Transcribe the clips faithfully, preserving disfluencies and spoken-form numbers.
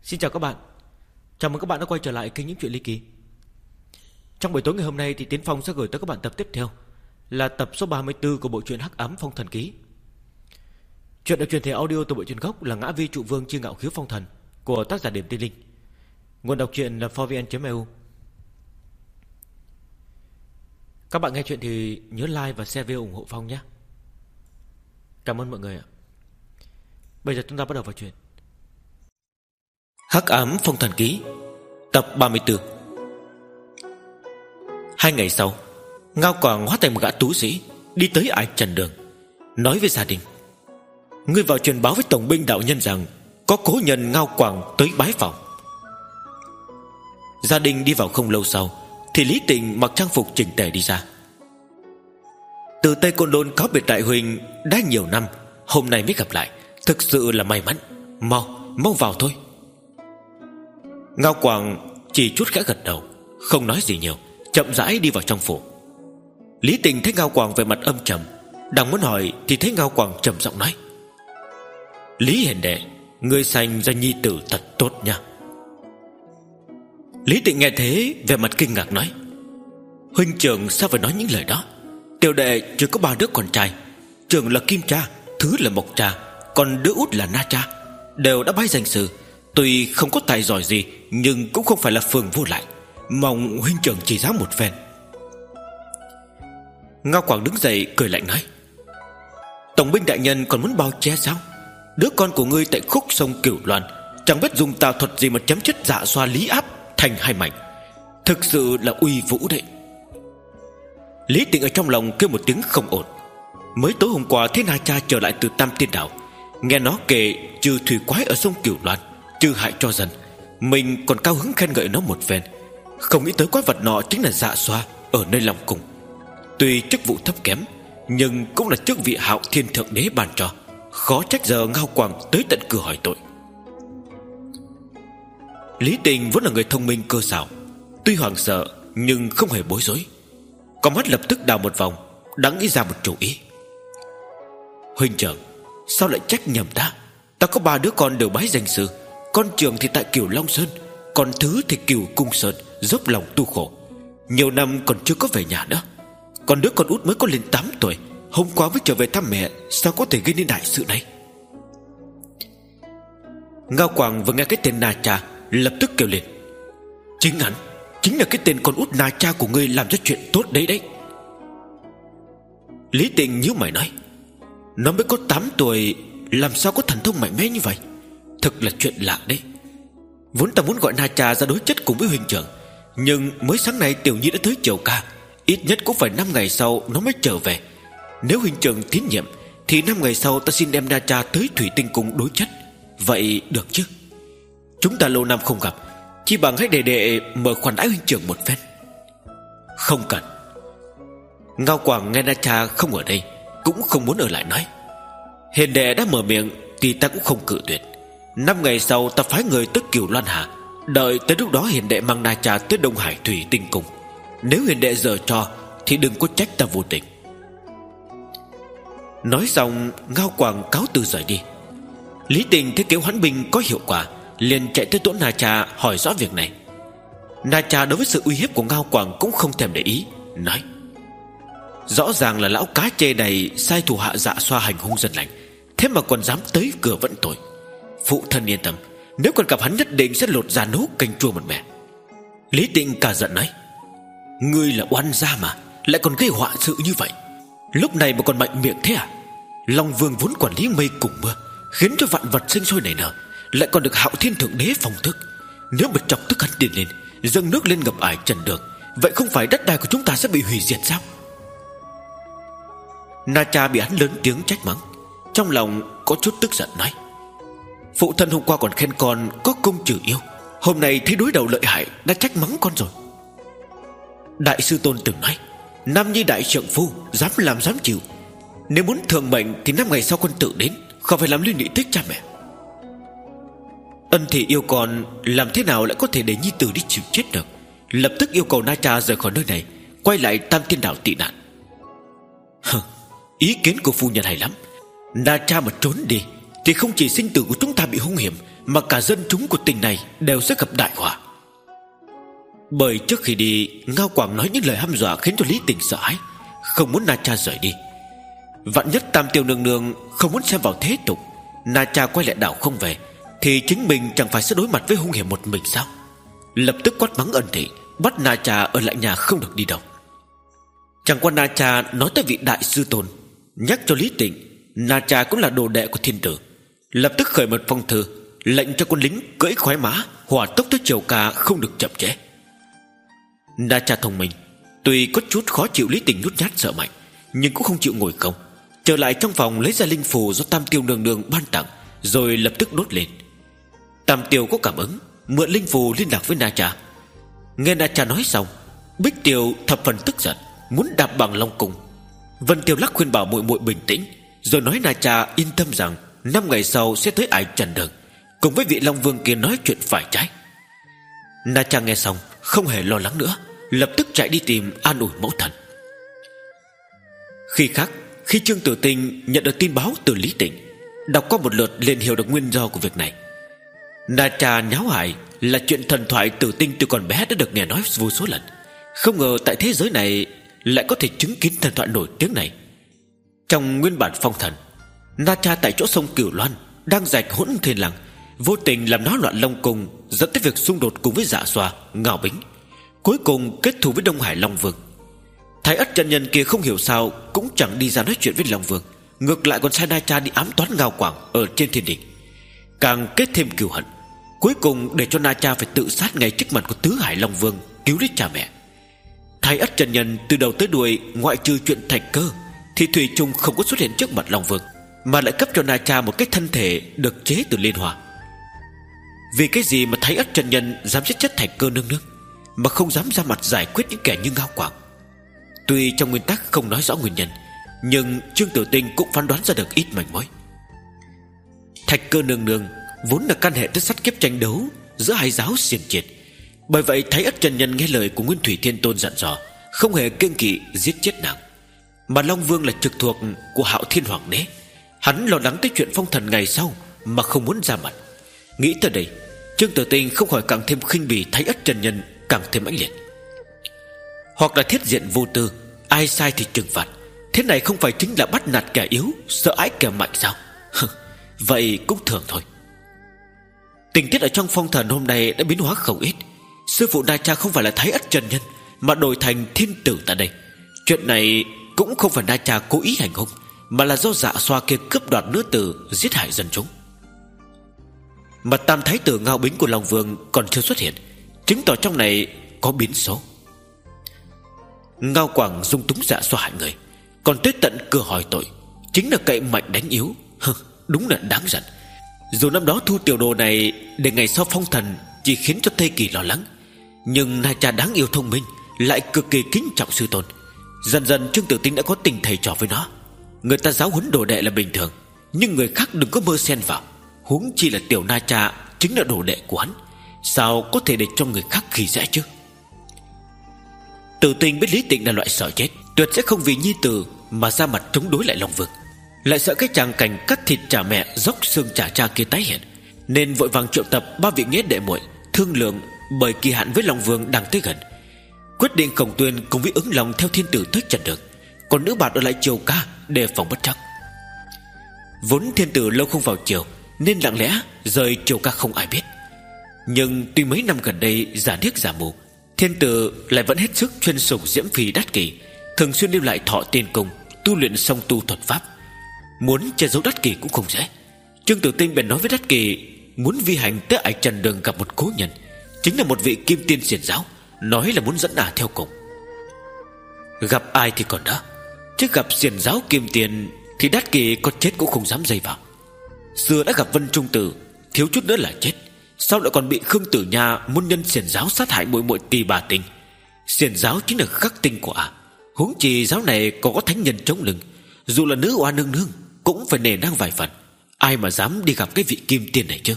Xin chào các bạn. Chào mừng các bạn đã quay trở lại kênh Những Chuyện Ly Kỳ. Trong buổi tối ngày hôm nay thì Tiến Phong sẽ gửi tới các bạn tập tiếp theo, là tập số ba mươi tư của bộ truyện Hắc Ám Phong Thần Ký. Chuyện được truyền thể audio từ bộ truyện gốc là Ngã Vi Trụ Vương Chi Ngạo Khiếu Phong Thần của tác giả Điểm Tiên Linh. Nguồn đọc truyện là four v n chấm e u. Các bạn nghe chuyện thì nhớ like và share video ủng hộ Phong nhé. Cảm ơn mọi người ạ. Bây giờ chúng ta bắt đầu vào chuyện Hắc Ám Phong Thần Ký, tập ba mươi tư. Hai ngày sau, Ngao Quảng hóa thành một gã tú sĩ, đi tới Ải Trần Đường, nói với gia đình: ngươi vào truyền báo với tổng binh đạo nhân rằng có cố nhân Ngao Quảng tới bái phòng. Gia đình đi vào không lâu sau thì Lý Tình mặc trang phục chỉnh tề đi ra. Từ Tây Côn Lôn cáo biệt đại huynh đã nhiều năm, hôm nay mới gặp lại, thực sự là may mắn. Mau, mau vào thôi. Ngao Quảng chỉ chút khẽ gật đầu, không nói gì nhiều, chậm rãi đi vào trong phủ. Lý Tình thấy Ngao Quảng về mặt âm trầm, đang muốn hỏi thì thấy Ngao Quảng trầm giọng nói: Lý hiền đệ, ngươi sanh ra nhi tử thật tốt nha. Lý Tịnh nghe thế về mặt kinh ngạc nói: huynh trưởng sao phải nói những lời đó? Tiểu đệ chưa có ba đứa con trai, trưởng là Kim Cha, thứ là Mộc Cha, còn đứa út là Na Cha, đều đã bái danh sư. Tuy không có tài giỏi gì, nhưng cũng không phải là phường vô lại, mong huynh trưởng chỉ giáo một phen. Ngao Quảng đứng dậy cười lạnh nói: tổng binh đại nhân còn muốn bao che sao? Đứa con của ngươi tại khúc sông Cửu Loan chẳng biết dùng tà thuật gì mà chém chết Dạ Xoa Lý Áp thành hai mảnh, thực sự là uy vũ đấy. Lý Tịnh ở trong lòng kêu một tiếng không ổn. Mới tối hôm qua thấy Na Cha trở lại từ Tam Tiên Đảo, nghe nó kể trừ thủy quái ở sông Cửu Loan, trừ hại cho dân, mình còn cao hứng khen ngợi nó một phen. Không nghĩ tới quái vật nọ chính là Dạ Xoa ở nơi Long Cung. Tuy chức vụ thấp kém, nhưng cũng là chức vị Hạo Thiên Thượng Đế ban cho, khó trách giờ Ngao Quảng tới tận cửa hỏi tội. Lý Tình vốn là người thông minh cơ xảo, tuy hoảng sợ nhưng không hề bối rối. Con mắt lập tức đào một vòng, đã nghĩ ra một chủ ý. huynh trưởng, sao lại trách nhầm ta? Ta có ba đứa con đều bái danh sư, con trưởng thì tại Cửu Long Sơn, còn thứ thì Cửu Cung Sơn, dốc lòng tu khổ, nhiều năm còn chưa có về nhà nữa. Còn đứa con út mới có lên tám tuổi, hôm qua mới trở về thăm mẹ, sao có thể gây nên đại sự này? Ngao Quảng vừa nghe cái tên Na Cha lập tức kêu lên: chính hắn, chính là cái tên con út Na Cha của ngươi làm ra chuyện tốt đấy đấy. Lý Tịnh nhíu mày nói: nó mới có tám tuổi, làm sao có thần thông mạnh mẽ như vậy? Thực là chuyện lạ đấy. Vốn ta muốn gọi Na Cha ra đối chất cùng với huynh trưởng, nhưng mới sáng nay Tiểu Nhi đã tới Triều Ca, ít nhất cũng phải năm ngày sau nó mới trở về. Nếu huynh trưởng tín nhiệm thì năm ngày sau ta xin đem Na Cha tới Thủy Tinh Cung đối chất, vậy được chứ? Chúng ta lâu năm không gặp, chỉ bằng hãy để đệ mở khoản đãi huynh trưởng một phen. Không cần. Ngao Quảng nghe Na Cha không ở đây, cũng không muốn ở lại nói: hiền đệ đã mở miệng thì ta cũng không cự tuyệt. Năm ngày sau ta phái người tới Cửu Loan Hà, đợi tới lúc đó hiền đệ mang Na Cha tới Đông Hải Thủy Tinh Cung. Nếu hiền đệ giở trò thì đừng có trách ta vô tình. Nói xong, Ngao Quảng cáo từ rời đi. Lý Tình thấy kế hoãn binh có hiệu quả, liền chạy tới chỗ Na Cha hỏi rõ việc này. Na Cha đối với sự uy hiếp của Ngao Quảng cũng không thèm để ý, nói: rõ ràng là lão cá chê này sai thủ hạ Dạ Xoa hành hung dân lành, thế mà còn dám tới cửa vận tội. Phụ thân yên tâm, nếu còn gặp hắn nhất định sẽ lột ra nấu canh chua một mẻ. Lý Tịnh cả giận nói: ngươi là oan gia mà, lại còn gây họa sự như vậy, lúc này mà còn mạnh miệng thế à? Long Vương vốn quản lý mây cùng mưa, khiến cho vạn vật sinh sôi nảy nở, lại còn được Hạo Thiên Thượng Đế phòng thức. Nếu mà chọc tức hắn điên lên, dâng nước lên ngập Ải Trần Đường, vậy không phải đất đai của chúng ta sẽ bị hủy diệt sao? Na Cha bị hắn lớn tiếng trách mắng, trong lòng có chút tức giận nói: phụ thân hôm qua còn khen con có công trừ yêu, hôm nay thấy đối đầu lợi hại đã trách mắng con rồi. Đại sư Tôn từng nói: nam nhi đại trượng phu, dám làm dám chịu. Nếu muốn thường mệnh thì năm ngày sau con tự đến, không phải làm liên lụy tích cha mẹ. Ân thì yêu con, làm thế nào lại có thể để nhi tử đi chịu chết được? Lập tức yêu cầu Na Cha rời khỏi nơi này, quay lại Tam Tiên Đảo tị nạn. Hừ, ý kiến của phu nhân hay lắm. Na Cha mà trốn đi thì không chỉ sinh tử của chúng ta bị hung hiểm, mà cả dân chúng của tỉnh này đều sẽ gặp đại họa. Bởi trước khi đi, Ngao Quảng nói những lời hăm dọa khiến cho Lý Tịnh sợ hãi, không muốn Na Cha rời đi. Vạn nhất Tam Tiêu nương nương không muốn xem vào thế tục, Na Cha quay lại đảo không về, thì chính mình chẳng phải sẽ đối mặt với hung hiểm một mình sao? Lập tức quát mắng Ân Thị, bắt Na Cha ở lại nhà không được đi đâu. Chẳng qua Na Cha nói tới vị đại sư tôn, nhắc cho Lý Tịnh Na Cha cũng là đồ đệ của thiên tử, lập tức khởi một phong thư lệnh cho quân lính cưỡi khoái mã hỏa tốc tới Triều Ca, không được chậm trễ. Na Cha thông minh, tuy có chút khó chịu Lý Tịnh nhút nhát sợ mạnh, nhưng cũng không chịu ngồi không, trở lại trong phòng lấy ra linh phù do Tam Tiêu nương nương ban tặng, rồi lập tức đốt lên. Tam Tiêu có cảm ứng, mượn linh phù liên lạc với Na Cha. Nghe Na Cha nói xong, Bích Tiêu thập phần tức giận, muốn đạp bằng Long Cung. Vân Tiêu Lắc khuyên bảo muội muội bình tĩnh, rồi nói Na Cha yên tâm rằng năm ngày sau sẽ tới Ải Trần Đường, cùng với vị Long Vương kia nói chuyện phải trái. Na Cha nghe xong không hề lo lắng nữa, lập tức chạy đi tìm an ủi mẫu thần. Khi khác, khi Trương Tử Tinh nhận được tin báo từ Lý Tịnh, đọc qua một lượt liền hiểu được nguyên do của việc này. Na Cha nháo hại là chuyện thần thoại Tử Tinh từ còn bé đã được nghe nói vô số lần, không ngờ tại thế giới này lại có thể chứng kiến thần thoại nổi tiếng này. Trong nguyên bản phong thần, Na Cha tại chỗ sông Cửu Loan đang rạch hỗn thiên làng, vô tình làm náo loạn Long Cung, dẫn tới việc xung đột cùng với Dạ Xoa, Ngao Bính, cuối cùng kết thù với Đông Hải Long Vương. Thái Ất chân nhân kia không hiểu sao cũng chẳng đi ra nói chuyện với Long Vương, ngược lại còn sai Na Cha đi ám toán Ngao Quảng ở trên thiên đình, càng kết thêm cừu hận, cuối cùng để cho Na Cha phải tự sát ngay trước mặt của Tứ Hải Long Vương, cứu lấy cha mẹ. Thái Ất chân nhân từ đầu tới đuôi, ngoại trừ chuyện Thạch Cơ, thì thủy chung không có xuất hiện trước mặt Long Vương, mà lại cấp cho Na Cha một cái thân thể được chế từ liên hoa. Vì cái gì mà Thái Ất chân nhân dám giết chết Thạch Cơ nương nương, mà không dám ra mặt giải quyết những kẻ như Ngao Quảng? Tuy trong nguyên tắc không nói rõ nguyên nhân, nhưng Trương Tử Tinh cũng phán đoán ra được ít manh mối. Thạch Cơ nương nương vốn là căn hệ tới sát kiếp tranh đấu giữa hai giáo xiển triệt, bởi vậy Thái Ất chân nhân nghe lời của Nguyên Thủy Thiên Tôn dặn dò, không hề kiêng kỵ giết chết nàng. Mà Long Vương là trực thuộc của Hạo Thiên Hoàng đế, hắn lo lắng tới chuyện phong thần ngày sau mà không muốn ra mặt. Nghĩ tới đây, Trương Tử Tinh không khỏi càng thêm khinh bỉ Thái Ất chân nhân càng thêm mãnh liệt. Hoặc là thiết diện vô tư, ai sai thì trừng phạt, thế này không phải chính là bắt nạt kẻ yếu, sợ ái kẻ mạnh sao? Vậy cũng thường thôi. Tình tiết ở trong phong thần hôm nay đã biến hóa không ít. Sư phụ Na Cha không phải là Thái Ất chân nhân, mà đổi thành thiên tử tại đây. Chuyện này cũng không phải Na Cha cố ý hành hung, mà là do Dạ Xoa kia cướp đoạt nữ tử, giết hại dân chúng. Mà tam thái tử Ngao Bính của Long Vương còn chưa xuất hiện, chứng tỏ trong này có biến số. Ngao Quảng dung túng Dạ Xoa hại người, còn tới tận cửa hỏi tội, chính là cậy mạnh đánh yếu. Hừ, đúng là đáng giận. Dù năm đó thu tiểu đồ này để ngày sau phong thần chỉ khiến cho Tây Kỳ lo lắng, nhưng Na Cha đáng yêu thông minh, lại cực kỳ kính trọng sư tôn. Dần dần Trương Tử Tinh đã có tình thầy trò với nó. Người ta giáo huấn đồ đệ là bình thường, nhưng người khác đừng có mơ xen vào. Huống chi là tiểu Na Cha chính là đồ đệ của hắn, sao có thể để cho người khác khi dễ chứ? Tử Tinh biết Lý Tịnh là loại sợ chết, tuyệt sẽ không vì nhi tử mà ra mặt chống đối lại Long Vương, lại sợ cái tràng cảnh cắt thịt trả mẹ, dốc xương trả cha kia tái hiện, nên vội vàng triệu tập ba vị nghĩa đệ muội thương lượng. Bởi kỳ hạn với Long Vương đang tới gần, quyết định Khổng Tuyên cùng với Ứng Long theo thiên tử tới Trần Đường, còn nữ bạn ở lại Triều Ca đề phòng bất trắc. Vốn thiên tử lâu không vào triều, nên lặng lẽ rời Triều Ca không ai biết. Nhưng tuy mấy năm gần đây giả điếc giả mù, thiên tử lại vẫn hết sức chuyên sủng Diễm Phi Đát Kỷ, thường xuyên lưu lại Thọ Tiên Cung tu luyện song tu thuật pháp. Muốn che giấu Đát Kỷ cũng không dễ. Trương Tử Tinh bèn nói với Đát Kỷ muốn vi hành tới Ải Trần Đường gặp một cố nhân, chính là một vị kim tiên xiển giáo, nói là muốn dẫn ả theo cùng. Gặp ai thì còn đỡ, chứ gặp xiển giáo kim tiên thì Đát Kỷ có chết cũng không dám dây vào. Xưa đã gặp Vân Trung Tử, thiếu chút nữa là chết, sau lại còn bị Khương Tử Nha môn nhân xiển giáo sát hại muội muội Tỳ Bà Tinh. Xiển giáo chính là khắc tinh của ả, huống chi giáo này còn có thánh nhân chống lưng, dù là nữ oa nương nương cũng phải nể nang vài phần. Ai mà dám đi gặp cái vị kim tiên này chứ?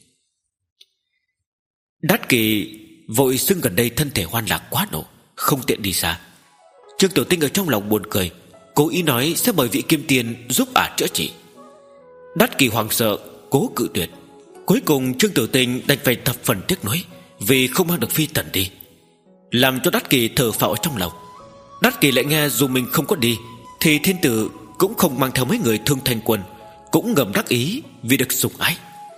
Đát Kỷ vội xưng gần đây thân thể hoan lạc quá độ, không tiện đi xa. Trương Tử Tinh ở trong lòng buồn cười, cố ý nói sẽ mời vị kim tiên giúp ả chữa trị. Đát Kỳ hoàng sợ cố cự tuyệt. Cuối cùng Trương Tử Tinh đành phải thập phần tiếc nuối vì không mang được phi tần đi, làm cho Đát Kỳ thở phào ở trong lòng. Đát Kỳ lại nghe dù mình không có đi thì thiên tử cũng không mang theo mấy người Thương Thanh quân, cũng ngầm đắc ý vì được sủng ái.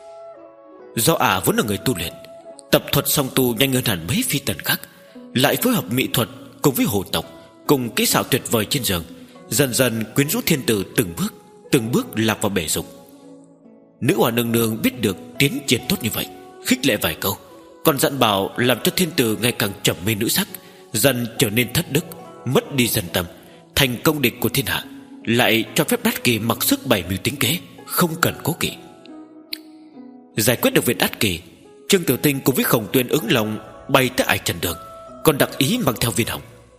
Do ả vốn là người tu luyện, tập thuật song tu nhanh hơn hẳn mấy phi tần khác, lại phối hợp mỹ thuật cùng với hồ tộc, cùng kỹ xảo tuyệt vời trên giường, dần dần quyến rũ thiên tử từng bước từng bước lạc vào bể dục. Nữ hòa nương nương biết được tiến triển tốt như vậy, khích lệ vài câu, còn dặn bảo làm cho thiên tử ngày càng trầm mê nữ sắc, dần trở nên thất đức, mất đi dân tâm, thành công địch của thiên hạ, lại cho phép Đát Kỳ mặc sức bày mưu tính kế, không cần cố kỵ. Giải quyết được việc Đát Kỳ, Trương Tử Tinh cùng với Khổng Tuyên ứng lòng bay tới Ải Trần Đường, còn đặc ý mang theo viên hồng.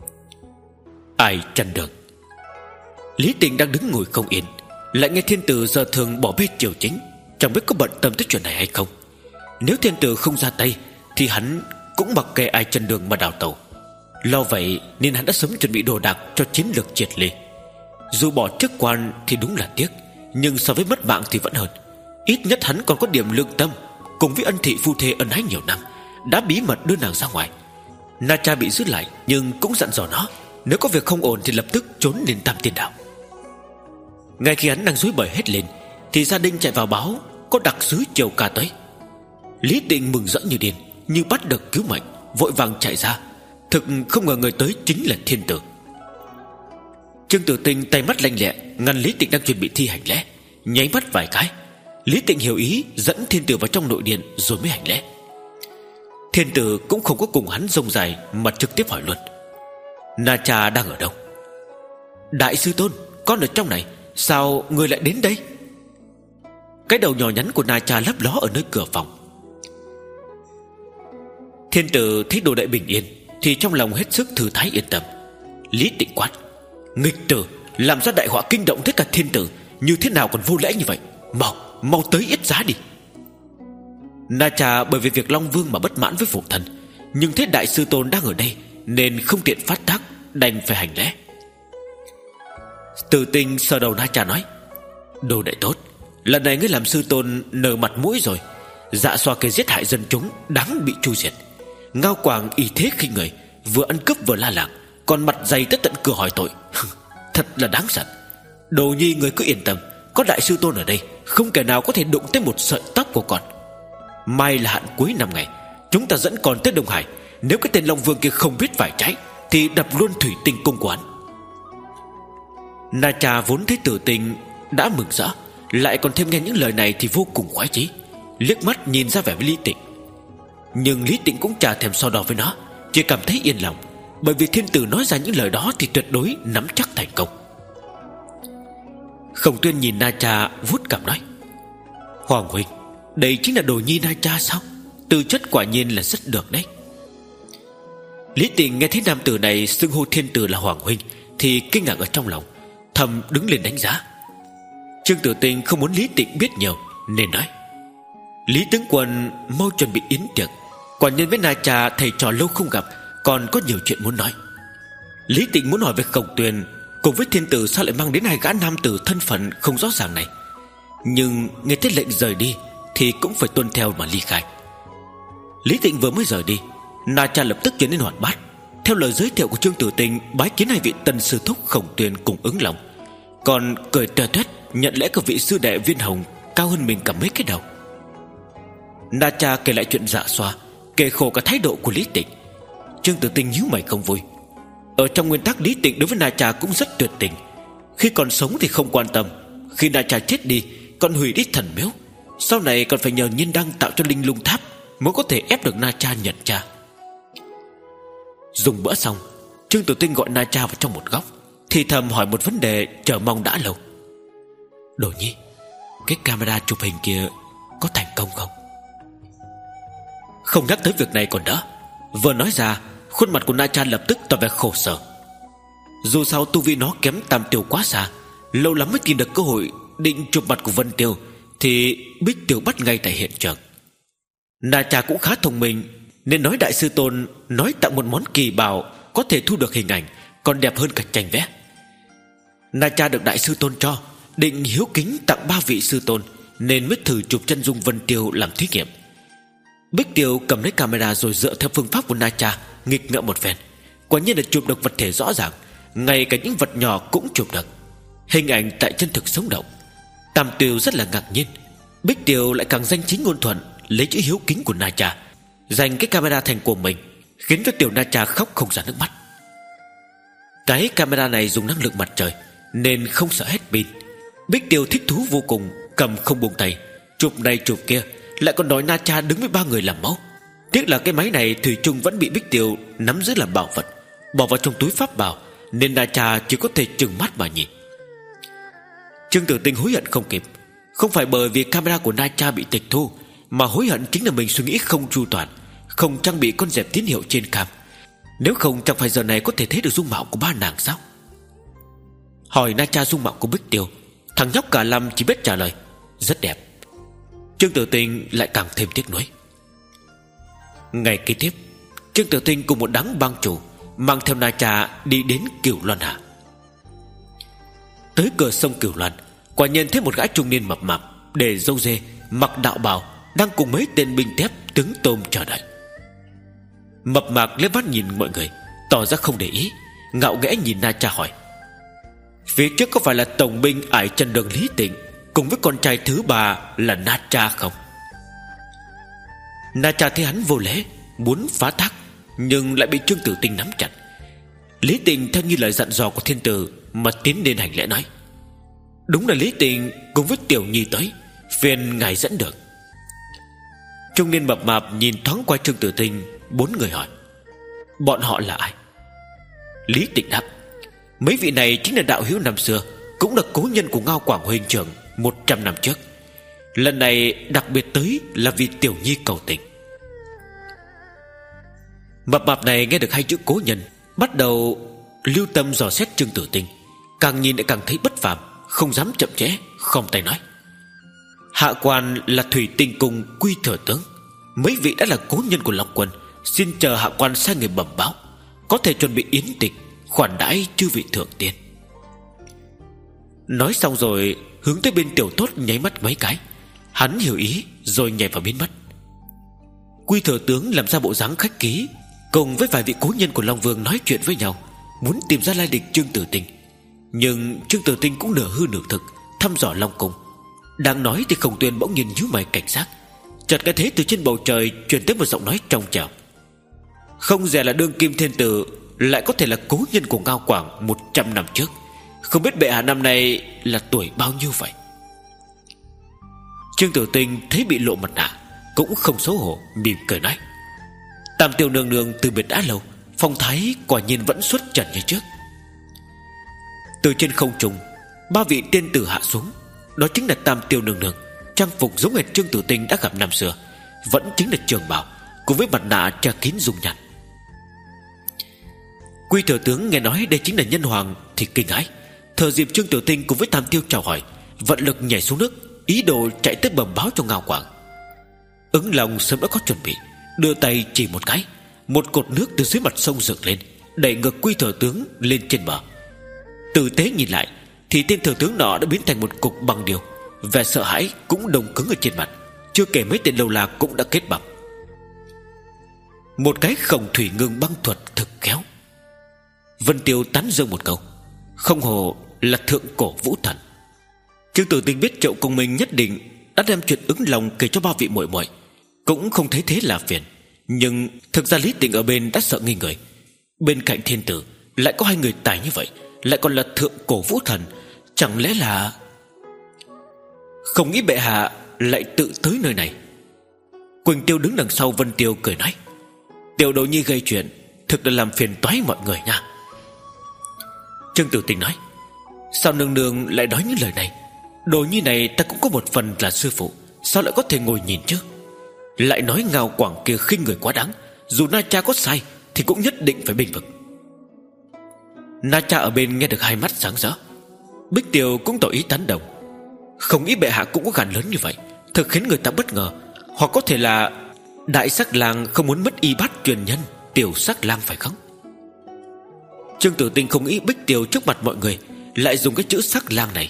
Ải Trần Đường, Lý Tịnh đang đứng ngồi không yên, lại nghe thiên tử giờ thường bỏ bê triều chính, chẳng biết có bận tâm tới chuyện này hay không. Nếu thiên tử không ra tay thì hắn cũng mặc kệ Ải Trần Đường mà đào tẩu. Lo vậy nên hắn đã sớm chuẩn bị đồ đạc cho chiến lược triệt ly. Dù bỏ chức quan thì đúng là tiếc, nhưng so với mất mạng thì vẫn hơn. Ít nhất hắn còn có điểm lương tâm, cùng với ân thị phu thê ân ái nhiều năm, đã bí mật đưa nàng ra ngoài. Na Cha bị giữ lại, nhưng cũng dặn dò nó nếu có việc không ổn thì lập tức trốn lên Tam Tiên Đảo. Ngay khi hắn đang rối bời hết lên thì gia đình chạy vào báo có đặc sứ Triều Ca tới. Lý Tịnh mừng rỡ như điên, như bắt được cứu mệnh, vội vàng chạy ra. Thực không ngờ người tới chính là thiên tử. Trương Tử Tinh tay mắt lanh lẹ ngăn Lý Tịnh đang chuẩn bị thi hành lễ, nháy mắt vài cái. Lý Tịnh hiểu ý, dẫn thiên tử vào trong nội điện rồi mới hành lễ. Thiên tử cũng không có cùng hắn rông dài, mà trực tiếp hỏi luôn: Na Cha đang ở đâu? Đại sư tôn, con ở trong này, sao người lại đến đây? Cái đầu nhỏ nhắn của Na Cha lấp ló ở nơi cửa phòng. Thiên tử thấy đồ đệ bình yên thì trong lòng hết sức thư thái yên tâm. Lý Tịnh quát: Nghịch tử, làm ra đại họa kinh động tất cả thiên tử, như thế nào còn vô lễ như vậy? Mau, mau tới yết giá đi. Na Cha bởi vì việc Long Vương mà bất mãn với phụ thân, nhưng thấy đại sư tôn đang ở đây nên không tiện phát tác, đành phải hành lễ. Tử Tinh sờ đầu Na Cha nói: Đồ đệ tốt, lần này ngươi làm sư tôn nở mặt mũi rồi. Dạ xoa kê giết hại dân chúng, đáng bị tru diệt. Ngao Quảng y thế khinh người, vừa ăn cướp vừa la làng, còn mặt dày tới tận cửa hỏi tội. Thật là đáng giận. Đồ nhi người cứ yên tâm, có đại sư tôn ở đây, không kẻ nào có thể đụng tới một sợi tóc của con. Mai là hạn cuối năm ngày, chúng ta dẫn con tới Đông Hải. Nếu cái tên Long Vương kia không biết phải trái thì đập luôn thủy tinh cung của hắn. Na Cha vốn thấy Tử Tinh đã mừng rỡ, lại còn thêm nghe những lời này thì vô cùng khoái chí, liếc mắt nhìn ra vẻ với Lý Tịnh. Nhưng Lý Tịnh cũng chả thèm so đo với nó, chỉ cảm thấy yên lòng, bởi vì thiên tử nói ra những lời đó thì tuyệt đối nắm chắc thành công. Khổng Tuyên nhìn Na Cha vuốt cằm nói: Hoàng huynh, đây chính là đồ nhi Na Cha sao? Tư chất quả nhiên là rất được đấy. Lý Tịnh nghe thấy nam tử này xưng hô thiên tử là Hoàng huynh thì kinh ngạc ở trong lòng, thầm đứng lên đánh giá. Trương Tử Tinh không muốn Lý Tịnh biết nhiều nên nói: Lý tướng quân mau chuẩn bị yến tiệc, quả nhân với Na Cha thầy trò lâu không gặp, còn có nhiều chuyện muốn nói. Lý Tịnh muốn hỏi về Khổng Tuyên cùng với thiên tử sao lại mang đến hai gã nam tử thân phận không rõ ràng này, nhưng nghe thấy lệnh rời đi thì cũng phải tuân theo mà ly khai. Lý Tịnh vừa mới rời đi, Na Cha lập tức trở nên hoạt bát, theo lời giới thiệu của Trương Tử Tinh bái kiến hai vị tân sư thúc Khổng Tuyên cùng ứng lòng, còn cười tê tét nhận lễ của vị sư đệ Viên Hồng cao hơn mình cả mấy cái đầu. Na Cha kể lại chuyện dạ xoa, kể khổ cả thái độ của Lý Tịnh. Trương Tử Tinh nhíu mày không vui. Ở trong nguyên tắc, Lý Tịnh đối với Na Cha cũng rất tuyệt tình. Khi còn sống thì không quan tâm, khi Na Cha chết đi còn hủy đi thần miếu, sau này còn phải nhờ Nhiên Đăng tạo cho linh lung tháp mới có thể ép được Na Cha nhận cha. Dùng bữa xong, Trương Tử Tinh gọi Na Cha vào trong một góc, thì thầm hỏi một vấn đề chờ mong đã lâu: Đồ nhi, cái camera chụp hình kia có thành công không? Không nhắc tới việc này còn đỡ, vừa nói ra khuôn mặt của Na Cha lập tức tỏ vẻ khổ sở. Dù sao tu vi nó kém Tam Tiêu quá xa, lâu lắm mới tìm được cơ hội định chụp mặt của Vân Tiêu thì Bích Tiêu bắt ngay tại hiện trường. Na Cha cũng khá thông minh, nên nói đại sư tôn nói tặng một món kỳ bảo có thể thu được hình ảnh còn đẹp hơn cả tranh vẽ. Na Cha được đại sư tôn cho, định hiếu kính tặng ba vị sư tôn, nên mới thử chụp chân dung Vân Tiêu làm thí nghiệm. Bích Tiêu cầm lấy camera rồi dựa theo phương pháp của Na Cha nghịch ngợm một phen. Quả nhiên là chụp được vật thể rõ ràng, ngay cả những vật nhỏ cũng chụp được. Hình ảnh tại chân thực sống động. Tam Tiêu rất là ngạc nhiên. Bích Tiêu lại càng danh chính ngôn thuận lấy chữ hiếu kính của Na Cha, dành cái camera thành của mình, khiến cho tiểu Na Cha khóc không ra nước mắt. Cái camera này dùng năng lượng mặt trời nên không sợ hết pin. Bích Tiêu thích thú vô cùng, cầm không buông tay, chụp này chụp kia, lại còn nói Na Cha đứng với ba người làm mẫu. Tiếc là cái máy này thủy chung vẫn bị Bích Tiêu nắm giữ làm bảo vật, bỏ vào trong túi pháp bảo, nên Na Cha chỉ có thể trừng mắt mà nhìn. Trương Tử Tinh hối hận không kịp. Không phải bởi vì camera của Na Cha bị tịch thu, mà hối hận chính là mình suy nghĩ không chu toàn, không trang bị con dẹp tín hiệu trên cam. Nếu không chẳng phải giờ này có thể thấy được dung mạo của ba nàng sao? Hỏi Na Cha dung mạo của Bích Tiêu, thằng nhóc cả Lâm chỉ biết trả lời rất đẹp. Trương Tử Tinh lại càng thêm tiếc nuối. Ngày kế tiếp, Trương Tử Tinh cùng một đám bang chủ mang theo Na Cha đi đến Cửu Loan Hạ. Tới cửa sông Cửu Loan, quả nhiên thấy một gã trung niên mập mạp, để râu dê, mặc đạo bào, đang cùng mấy tên binh thép tướng tôm chờ đợi. Mập mạp liếc mắt nhìn mọi người, tỏ ra không để ý, ngạo nghễ nhìn Na Cha hỏi: phía trước có phải là tổng binh ải chân đường Lý Tịnh cùng với con trai thứ ba là Na Cha không? Na Cha thấy hắn vô lễ, muốn phá thác, nhưng lại bị Trương Tử Tinh nắm chặt. Lý Tịnh theo như lời dặn dò của thiên tử mà tiến đến hành lễ nói: đúng là Lý Tịnh cùng với Tiểu Nhi tới, phiền ngài dẫn đường. Trung niên mập mạp nhìn thoáng qua Trương Tử Tinh, bốn người hỏi: bọn họ là ai? Lý Tịnh đáp: mấy vị này chính là đạo hữu năm xưa, cũng là cố nhân của Ngao Quảng huynh trưởng một trăm năm trước. Lần này đặc biệt tới là vì Tiểu Nhi cầu tình. Mập mạp này nghe được hai chữ cố nhân, bắt đầu lưu tâm dò xét Trương Tử Tinh, càng nhìn lại càng thấy bất phàm, không dám chậm trễ, không tay nói: hạ quan là Thủy Tinh Cung Quy Thừa Tướng, mấy vị đã là cố nhân của Long Quân, xin chờ hạ quan sai người bẩm báo, có thể chuẩn bị yến tịch khoản đãi chư vị thượng tiên. Nói xong rồi hướng tới bên Tiểu Tốt nháy mắt mấy cái. Hắn hiểu ý rồi nhảy vào biến mất. Quy Thừa Tướng làm ra bộ dáng khách khí, cùng với vài vị cố nhân của Long Vương nói chuyện với nhau, muốn tìm ra lai lịch Trương Tử Tinh. Nhưng Trương Tử Tinh cũng nửa hư nửa thực thăm dò Long Cung. Đang nói thì Khổng Tuyên bỗng nhìn nhíu mày cảnh giác. Chợt cái thế từ trên bầu trời truyền tới một giọng nói trong trẻo: không dè là đương kim thiên tử, lại có thể là cố nhân của Ngao Quảng một trăm năm trước. Không biết bệ hạ năm nay là tuổi bao nhiêu vậy? Trương Tử Tinh thấy bị lộ mặt nạ, cũng không xấu hổ, mỉm cười nói: Tam Tiêu nương nương từ biệt đã lâu, phong thái quả nhiên vẫn xuất trần như trước. Từ trên không trung, ba vị tiên tử hạ xuống. Đó chính là Tam Tiêu nương nương, trang phục giống hệt Trương Tử Tinh đã gặp năm xưa, vẫn chính là trường bào cùng với mặt nạ che kín dung nhan. Quy Thừa Tướng nghe nói đây chính là nhân hoàng thì kinh hãi, thừa dịp Trương Tử Tinh cùng với Tam Tiêu chào hỏi, vận lực nhảy xuống nước, ý đồ chạy tới bẩm báo cho Ngao Quảng. Ứng Long sớm đã có chuẩn bị, đưa tay chỉ một cái, một cột nước từ dưới mặt sông dựng lên, đẩy ngược Quy Thừa Tướng lên trên bờ. Tử tế nhìn lại thì tên thừa tướng nọ đã biến thành một cục băng điêu, vẻ sợ hãi cũng đông cứng ở trên mặt, chưa kể mấy tên lâu la cũng đã kết băng. Một cái Khổng Thủy Ngưng băng thuật thực khéo. Vân Tiêu tán dương một câu: không hồ là thượng cổ vũ thần. Trương Tử Tinh biết Triệu Công Minh nhất định đã đem chuyện Ứng Long kể cho ba vị muội muội, cũng không thấy thế là phiền. Nhưng thực ra Lý Tịnh ở bên đã sợ nghi người. Bên cạnh thiên tử lại có hai người tài như vậy, lại còn là thượng cổ vũ thần, chẳng lẽ là... Không nghĩ bệ hạ lại tự tới nơi này. Quỳnh Tiêu đứng đằng sau Vân Tiêu cười nói: Tiểu Đồ Nhi gây chuyện, thực là làm phiền toái mọi người nha. Trương Tử Tinh nói: sao nương nương lại nói những lời này? Đồ Nhi này ta cũng có một phần là sư phụ, sao lại có thể ngồi nhìn chứ? Lại nói Ngao Quảng kia khinh người quá đáng, dù Na Cha có sai thì cũng nhất định phải bênh vực. Na Cha ở bên nghe được hai mắt sáng rỡ. Bích Tiêu cũng tỏ ý tán đồng: không nghĩ bệ hạ cũng có gan lớn như vậy, thật khiến người ta bất ngờ. Hoặc có thể là đại sắc lang không muốn mất y bát truyền nhân tiểu sắc lang phải không? Trương Tử Tinh không nghĩ Bích Tiêu trước mặt mọi người lại dùng cái chữ sắc lang này,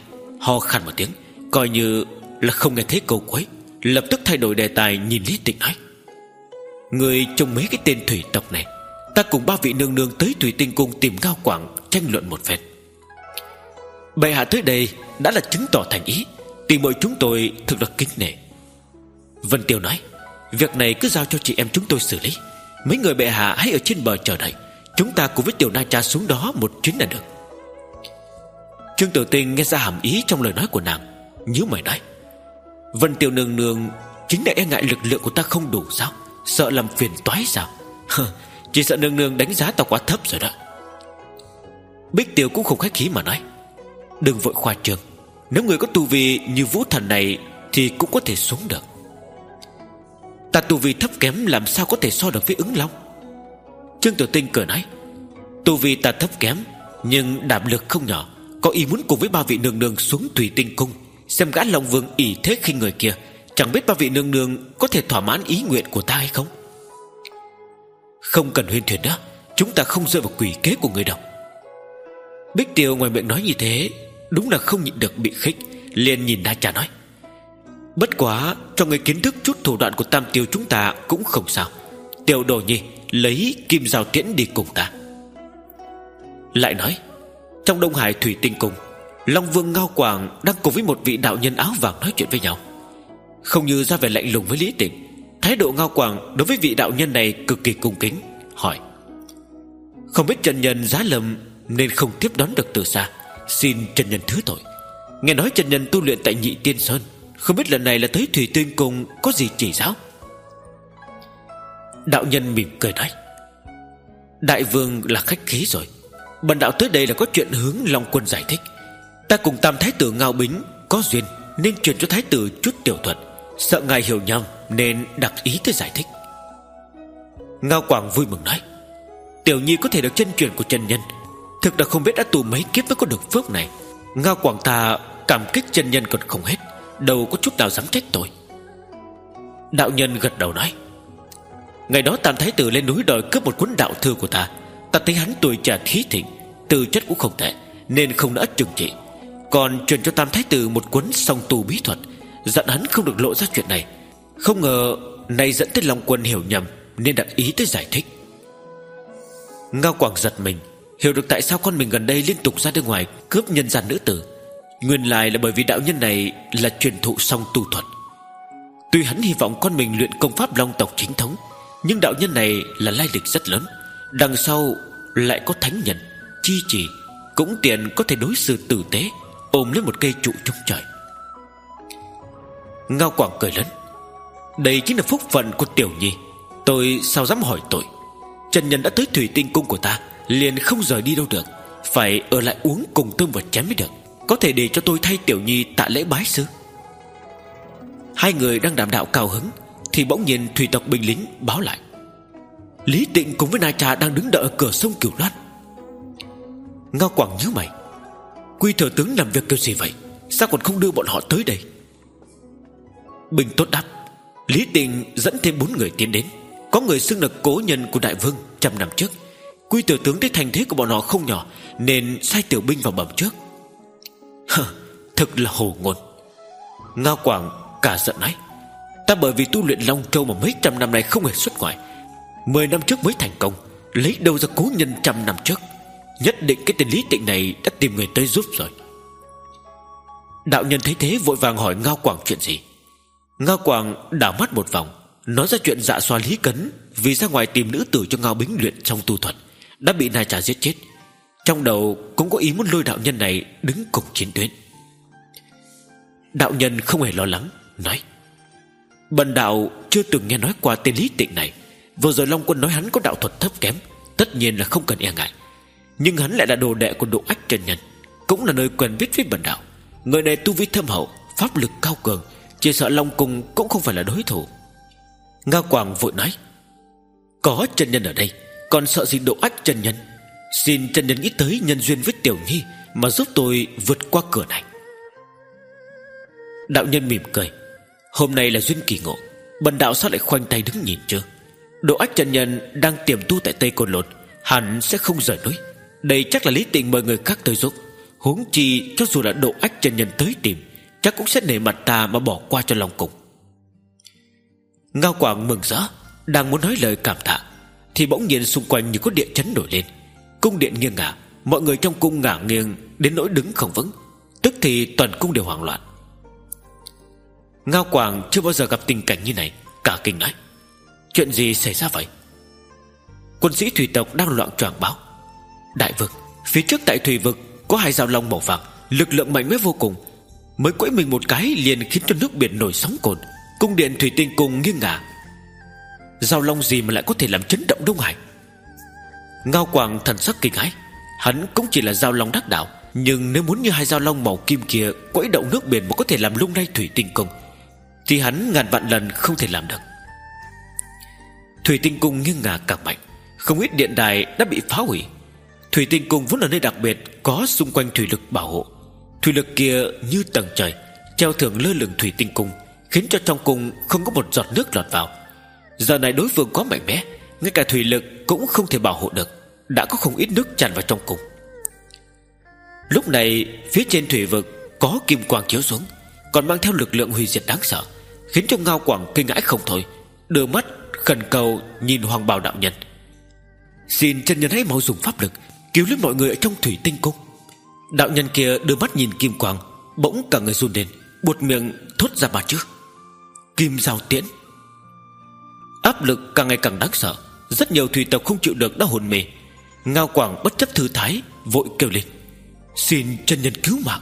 ho khan một tiếng, coi như là không nghe thấy câu cuối, lập tức thay đổi đề tài, nhìn Lý Tịnh nói: người trông mấy cái tên thủy tộc này, ta cùng ba vị nương nương tới Thủy Tinh Cung tìm Ngao Quảng tranh luận một phen. Bệ hạ tới đây đã là chứng tỏ thành ý, tìm mời chúng tôi thực là kính nể. Vân Tiêu nói: việc này cứ giao cho chị em chúng tôi xử lý. Mấy người bệ hạ hãy ở trên bờ chờ đợi, chúng ta cùng với Tiểu Na Cha xuống đó một chuyến là được. Trương Tiểu Tinh nghe ra hàm ý trong lời nói của nàng, nhíu mày nói: Vân Tiêu nương nương chính là e ngại lực lượng của ta không đủ sao? Sợ làm phiền toái sao? Chỉ sợ nương nương đánh giá ta quá thấp rồi đó. Bích Tiêu cũng không khách khí mà nói: đừng vội khoa trương, nếu người có tu vi như Vũ Thần này thì cũng có thể xuống được. Ta tu vi thấp kém làm sao có thể so được với ứng long? Trương Tiểu Tinh cười nói: tu vi ta thấp kém, nhưng đảm lực không nhỏ, có ý muốn cùng với ba vị nương nương xuống Thủy Tinh Cung, xem gã Long Vương ỷ thế khinh người kia, chẳng biết ba vị nương nương có thể thỏa mãn ý nguyện của ta hay không. Không cần huyên thuyên nữa, chúng ta không rơi vào quỷ kế của người đâu. Bích Tiêu ngoài miệng nói như thế, đúng là không nhịn được bị khích, liền nhìn Na Cha nói: bất quá cho người kiến thức chút thủ đoạn của Tam Tiêu chúng ta cũng không sao. Tiểu Đồ Nhi lấy kim giao tiễn đi cùng ta. Lại nói: trong Đông Hải Thủy Tinh Cung, Long Vương Ngao Quảng đang cùng với một vị đạo nhân áo vàng nói chuyện với nhau. Không như ra vẻ lạnh lùng với Lý Tịnh, thái độ Ngao Quảng đối với vị đạo nhân này cực kỳ cung kính, hỏi: không biết chân nhân giá lâm nên không tiếp đón được từ xa, xin chân nhân thứ tội. Nghe nói chân nhân tu luyện tại Nhị Tiên Sơn, không biết lần này là tới Thủy Tinh Cung có gì chỉ giáo? Đạo nhân mỉm cười nói: đại vương là khách khí rồi, bần đạo tới đây là có chuyện hướng Long Quân giải thích. Ta cùng Tam Thái tử Ngao Bính có duyên nên truyền cho Thái tử chút tiểu thuật, sợ ngài hiểu nhầm nên đặc ý tới giải thích. Ngao Quảng vui mừng nói: tiểu nhi có thể được chân truyền của chân nhân, thực là không biết đã tu mấy kiếp mới có được phước này. Ngao Quảng ta cảm kích chân nhân còn không hết, đâu có chút nào dám trách tôi. Đạo nhân gật đầu nói: ngày đó Tam Thái tử lên núi đòi cướp một cuốn đạo thư của ta, ta thấy hắn tuổi trẻ khí thịnh, tư chất cũng không tệ, nên không nỡ trừng trị, còn truyền cho Tam Thái tử một cuốn song tu bí thuật, dặn hắn không được lộ ra chuyện này. Không ngờ nay dẫn tới Long Quân hiểu nhầm nên đặc ý tới giải thích. Ngao Quảng giật mình, hiểu được tại sao con mình gần đây liên tục ra bên ngoài cướp nhân gian nữ tử. Nguyên lai là bởi vì đạo nhân này là truyền thụ song tu thuật. Tuy hắn hy vọng con mình luyện công pháp Long tộc chính thống, nhưng đạo nhân này là lai lịch rất lớn, đằng sau lại có thánh nhân chi trì, cũng tiện có thể đối xử tử tế, ôm lấy một cây trụ trúng trời. Ngao Quảng cười lớn: đây chính là phúc phận của tiểu nhi, tôi sao dám hỏi tội. Chân nhân đã tới Thủy Tinh Cung của ta, liền không rời đi đâu được, phải ở lại uống cùng cơm và chén mới được. Có thể để cho tôi thay tiểu nhi tạ lễ bái sư. Hai người đang đàm đạo cao hứng thì bỗng nhiên thủy tộc binh lính báo lại: Lý Tịnh cùng với Na Cha đang đứng đợi ở cửa sông Cửu Loan. Ngao Quảng nhíu mày: Quy thừa tướng làm việc kiểu gì vậy, sao còn không đưa bọn họ tới đây? Bình tốt đáp: Lý Tịnh dẫn thêm bốn người tiến đến, có người xưng là cố nhân của đại vương trăm năm trước. Quy thừa tướng thấy thành thế của bọn họ không nhỏ, nên sai tiểu binh vào bẩm trước. Hờ, thực là hồ ngôn. Ngao Quảng cả giận nói: ta bởi vì tu luyện Long Châu mà mấy trăm năm nay không hề xuất ngoại, mười năm trước mới thành công, lấy đâu ra cố nhân trăm năm trước? Nhất định cái tên Lý Tịnh này đã tìm người tới giúp rồi. Đạo nhân thấy thế vội vàng hỏi Ngao Quảng chuyện gì. Ngao Quảng đảo mắt một vòng, nói ra chuyện dạ xoa Lý Cấn vì ra ngoài tìm nữ tử cho Ngao Bính luyện trong tu thuật, đã bị Na Cha giết chết. Trong đầu cũng có ý muốn lôi đạo nhân này đứng cùng chiến tuyến. Đạo nhân không hề lo lắng, nói: bần đạo chưa từng nghe nói qua tên Lý Tịnh này. Vừa rồi Long Quân nói hắn có đạo thuật thấp kém, tất nhiên là không cần e ngại. Nhưng hắn lại là đồ đệ của Độ Ách chân nhân, cũng là nơi quen biết với bần đạo. Người này tu vi thâm hậu, pháp lực cao cường, chỉ sợ Long Cung cũng không phải là đối thủ. Ngao Quảng vội nói: có chân nhân ở đây, còn sợ gì Độ Ách chân nhân? Xin chân nhân nghĩ tới nhân duyên với tiểu nhi mà giúp tôi vượt qua cửa này. Đạo nhân mỉm cười: hôm nay là duyên kỳ ngộ, bần đạo sao lại khoanh tay đứng nhìn chưa? Độ Ách chân nhân đang tiềm tu tại Tây Côn Lôn, hẳn sẽ không rời núi. Đây chắc là Lý Tịnh mời người khác tới giúp, Huống chi cho dù là Độ Ách chân nhân tới tìm, chắc cũng sẽ nể mặt ta mà bỏ qua cho Long Cung. Ngao Quảng mừng rỡ, đang muốn nói lời cảm tạ, thì bỗng nhiên xung quanh như có địa chấn nổi lên. Cung điện nghiêng ngả, mọi người trong cung ngả nghiêng đến nỗi đứng không vững, tức thì toàn cung đều hoảng loạn. Ngao Quảng chưa bao giờ gặp tình cảnh như này, cả kinh nói: chuyện gì xảy ra vậy? Quân sĩ thủy tộc đang loạn choạng báo: đại vương, phía trước tại thủy vực có hai dao long màu vàng, lực lượng mạnh mẽ vô cùng, mới quẫy mình một cái liền khiến cho nước biển nổi sóng cồn, cung điện thủy tinh cung nghiêng ngả. Dao long gì mà lại có thể làm chấn động Đông Hải? Ngao Quảng thần sắc kinh hãi. Hắn cũng chỉ là dao long đắc đạo, nhưng nếu muốn như hai dao long màu kim kia quẫy động nước biển mà có thể làm lung lay thủy tinh cung, thì hắn ngàn vạn lần không thể làm được. Thủy tinh cung nghiêng ngả càng mạnh, không ít điện đài đã bị phá hủy. Thủy tinh cung vốn là nơi đặc biệt, có xung quanh thủy lực bảo hộ. Thủy lực kia như tầng trời treo thưởng lơ lửng thủy tinh cung, khiến cho trong cung không có một giọt nước lọt vào. Giờ này đối phương quá mạnh mẽ, ngay cả thủy lực cũng không thể bảo hộ được, đã có không ít nước tràn vào trong cung. Lúc này phía trên thủy vực có kim quang chiếu xuống, còn mang theo lực lượng hủy diệt đáng sợ, khiến cho Ngao Quảng kinh hãi không thôi, đưa mắt khẩn cầu nhìn Hoàng Bào đạo nhân: xin chân nhân hãy mau dùng pháp lực cứu lấy mọi người ở trong thủy tinh cung. Đạo nhân kia đưa mắt nhìn kim quang, bỗng cả người run lên, buột miệng thốt ra ba chữ: Kim Giao Tiễn. Áp lực càng ngày càng đáng sợ, rất nhiều thủy tộc không chịu được đã hồn mê. Ngao Quảng bất chấp thư thái, vội kêu lên: xin chân nhân cứu mạng.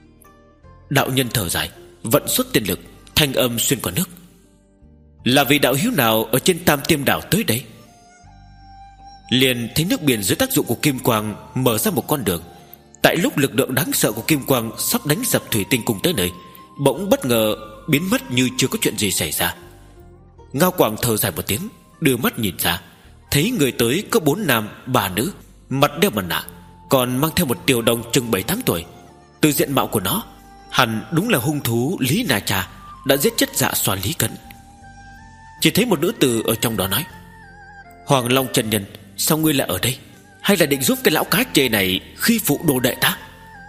Đạo nhân thở dài, vận xuất tiên lực, thanh âm xuyên qua nước: là vị đạo hữu nào ở trên Tam Tiêm đảo tới đây? Liền thấy nước biển dưới tác dụng của kim quang mở ra một con đường. Tại lúc lực lượng đáng sợ của kim quang sắp đánh sập thủy tinh cung tới nơi, bỗng bất ngờ biến mất như chưa có chuyện gì xảy ra. Ngao Quảng thở dài một tiếng, đưa mắt nhìn ra, thấy người tới có bốn nam ba nữ, mặt đeo mặt nạ, còn mang theo một tiểu đồng chừng bảy tám tuổi. Từ diện mạo của nó, hẳn đúng là hung thú Lý Na Cha đã giết chết Dạ Xoa Lý Cẩn. Chỉ thấy một nữ tử ở trong đó nói: Hoàng Long chân nhân, sao ngươi lại ở đây? Hay là định giúp cái lão cá chê này khi phụ đồ đệ ta?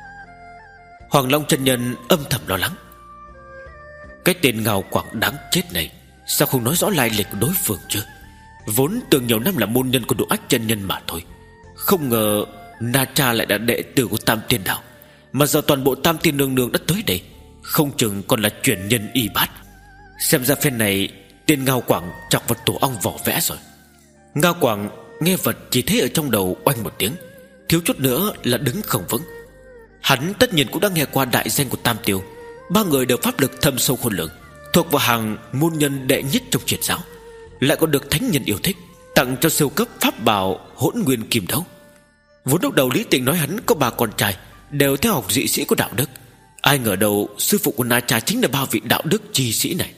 Hoàng Long chân nhân âm thầm lo lắng: cái tên Ngao Quảng đáng chết này sao không nói rõ lai lịch của đối phương chứ? Vốn từng nhiều năm là môn nhân của Độ Ách chân nhân mà thôi, không ngờ Na Cha lại là đệ tử của Tam Tiên Đạo, mà giờ toàn bộ Tam Tiên Nương Nương đã tới đây, không chừng còn là truyền nhân y bát. Xem ra phen này tên Ngao Quảng chọc vào tổ ong vỏ vẽ rồi. Ngao Quảng nghe vật chỉ thấy ở trong đầu oanh một tiếng, thiếu chút nữa là đứng không vững. Hắn tất nhiên cũng đã nghe qua đại danh của Tam Tiêu, ba người đều pháp lực thâm sâu khôn lường, thuộc vào hàng môn nhân đệ nhất trong triệt giáo, lại còn được thánh nhân yêu thích, tặng cho siêu cấp pháp bảo Hỗn Nguyên Kim Đấu. Vốn lúc đầu Lý Tịnh nói hắn có ba con trai đều theo học dị sĩ của đạo đức, ai ngờ đâu sư phụ của Na Cha chính là ba vị đạo đức chi sĩ này.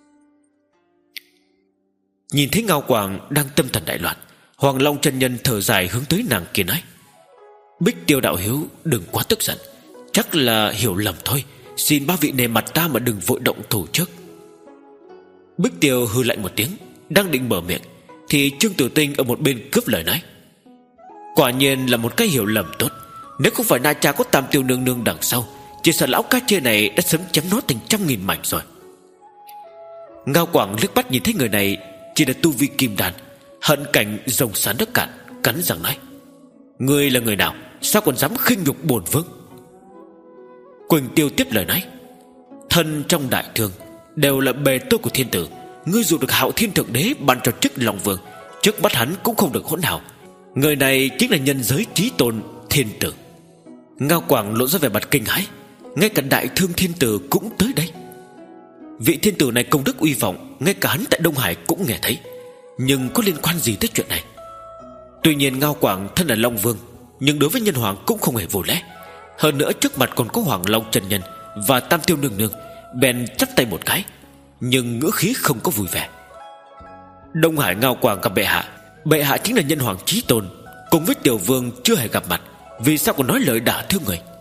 Nhìn thấy Ngao Quảng đang tâm thần đại loạn, Hoàng Long chân nhân thở dài hướng tới nàng kia nói: Bích Tiêu đạo hữu đừng quá tức giận, chắc là hiểu lầm thôi, xin ba vị nề mặt ta mà đừng vội động thủ trước. Bích Tiêu hư lạnh một tiếng, đang định mở miệng thì Trương Tử Tinh ở một bên cướp lời nói: quả nhiên là một cái hiểu lầm tốt, nếu không phải Na Cha có Tam Tiêu nương nương đằng sau, chỉ sợ lão cá chê này đã sớm chém nó thành trăm nghìn mảnh rồi. Ngao Quảng liếc mắt nhìn thấy người này chỉ là tu vi kim đan, hận cảnh rồng sán đất cạn, cắn răng nói: ngươi là người nào, sao còn dám khinh nhục bổn vương? Quỳnh Tiêu tiếp lời nói: thân trong đại thương đều là bề tôi của thiên tử, ngươi dù được Hạo Thiên Thượng Đế ban cho chức Long Vương, trước mắt hắn cũng không được hỗn hào. Người này chính là nhân giới chí tôn thiên tử. Ngao Quảng lộ ra vẻ mặt kinh hãi, ngay cả đại thương thiên tử cũng tới đây. Vị thiên tử này công đức uy vọng, ngay cả hắn tại Đông Hải cũng nghe thấy, nhưng có liên quan gì tới chuyện này? Tuy nhiên Ngao Quảng thân là Long Vương, nhưng đối với nhân hoàng cũng không hề vô lễ. Hơn nữa trước mặt còn có Hoàng Long chân nhân và Tam Tiêu nương nương, bèn chắp tay một cái, nhưng ngữ khí không có vui vẻ. Đông Hải Ngao Quảng gặp bệ hạ, bệ hạ chính là nhân hoàng chí tôn, cùng với tiểu vương chưa hề gặp mặt, vì sao còn nói lời đả thương người?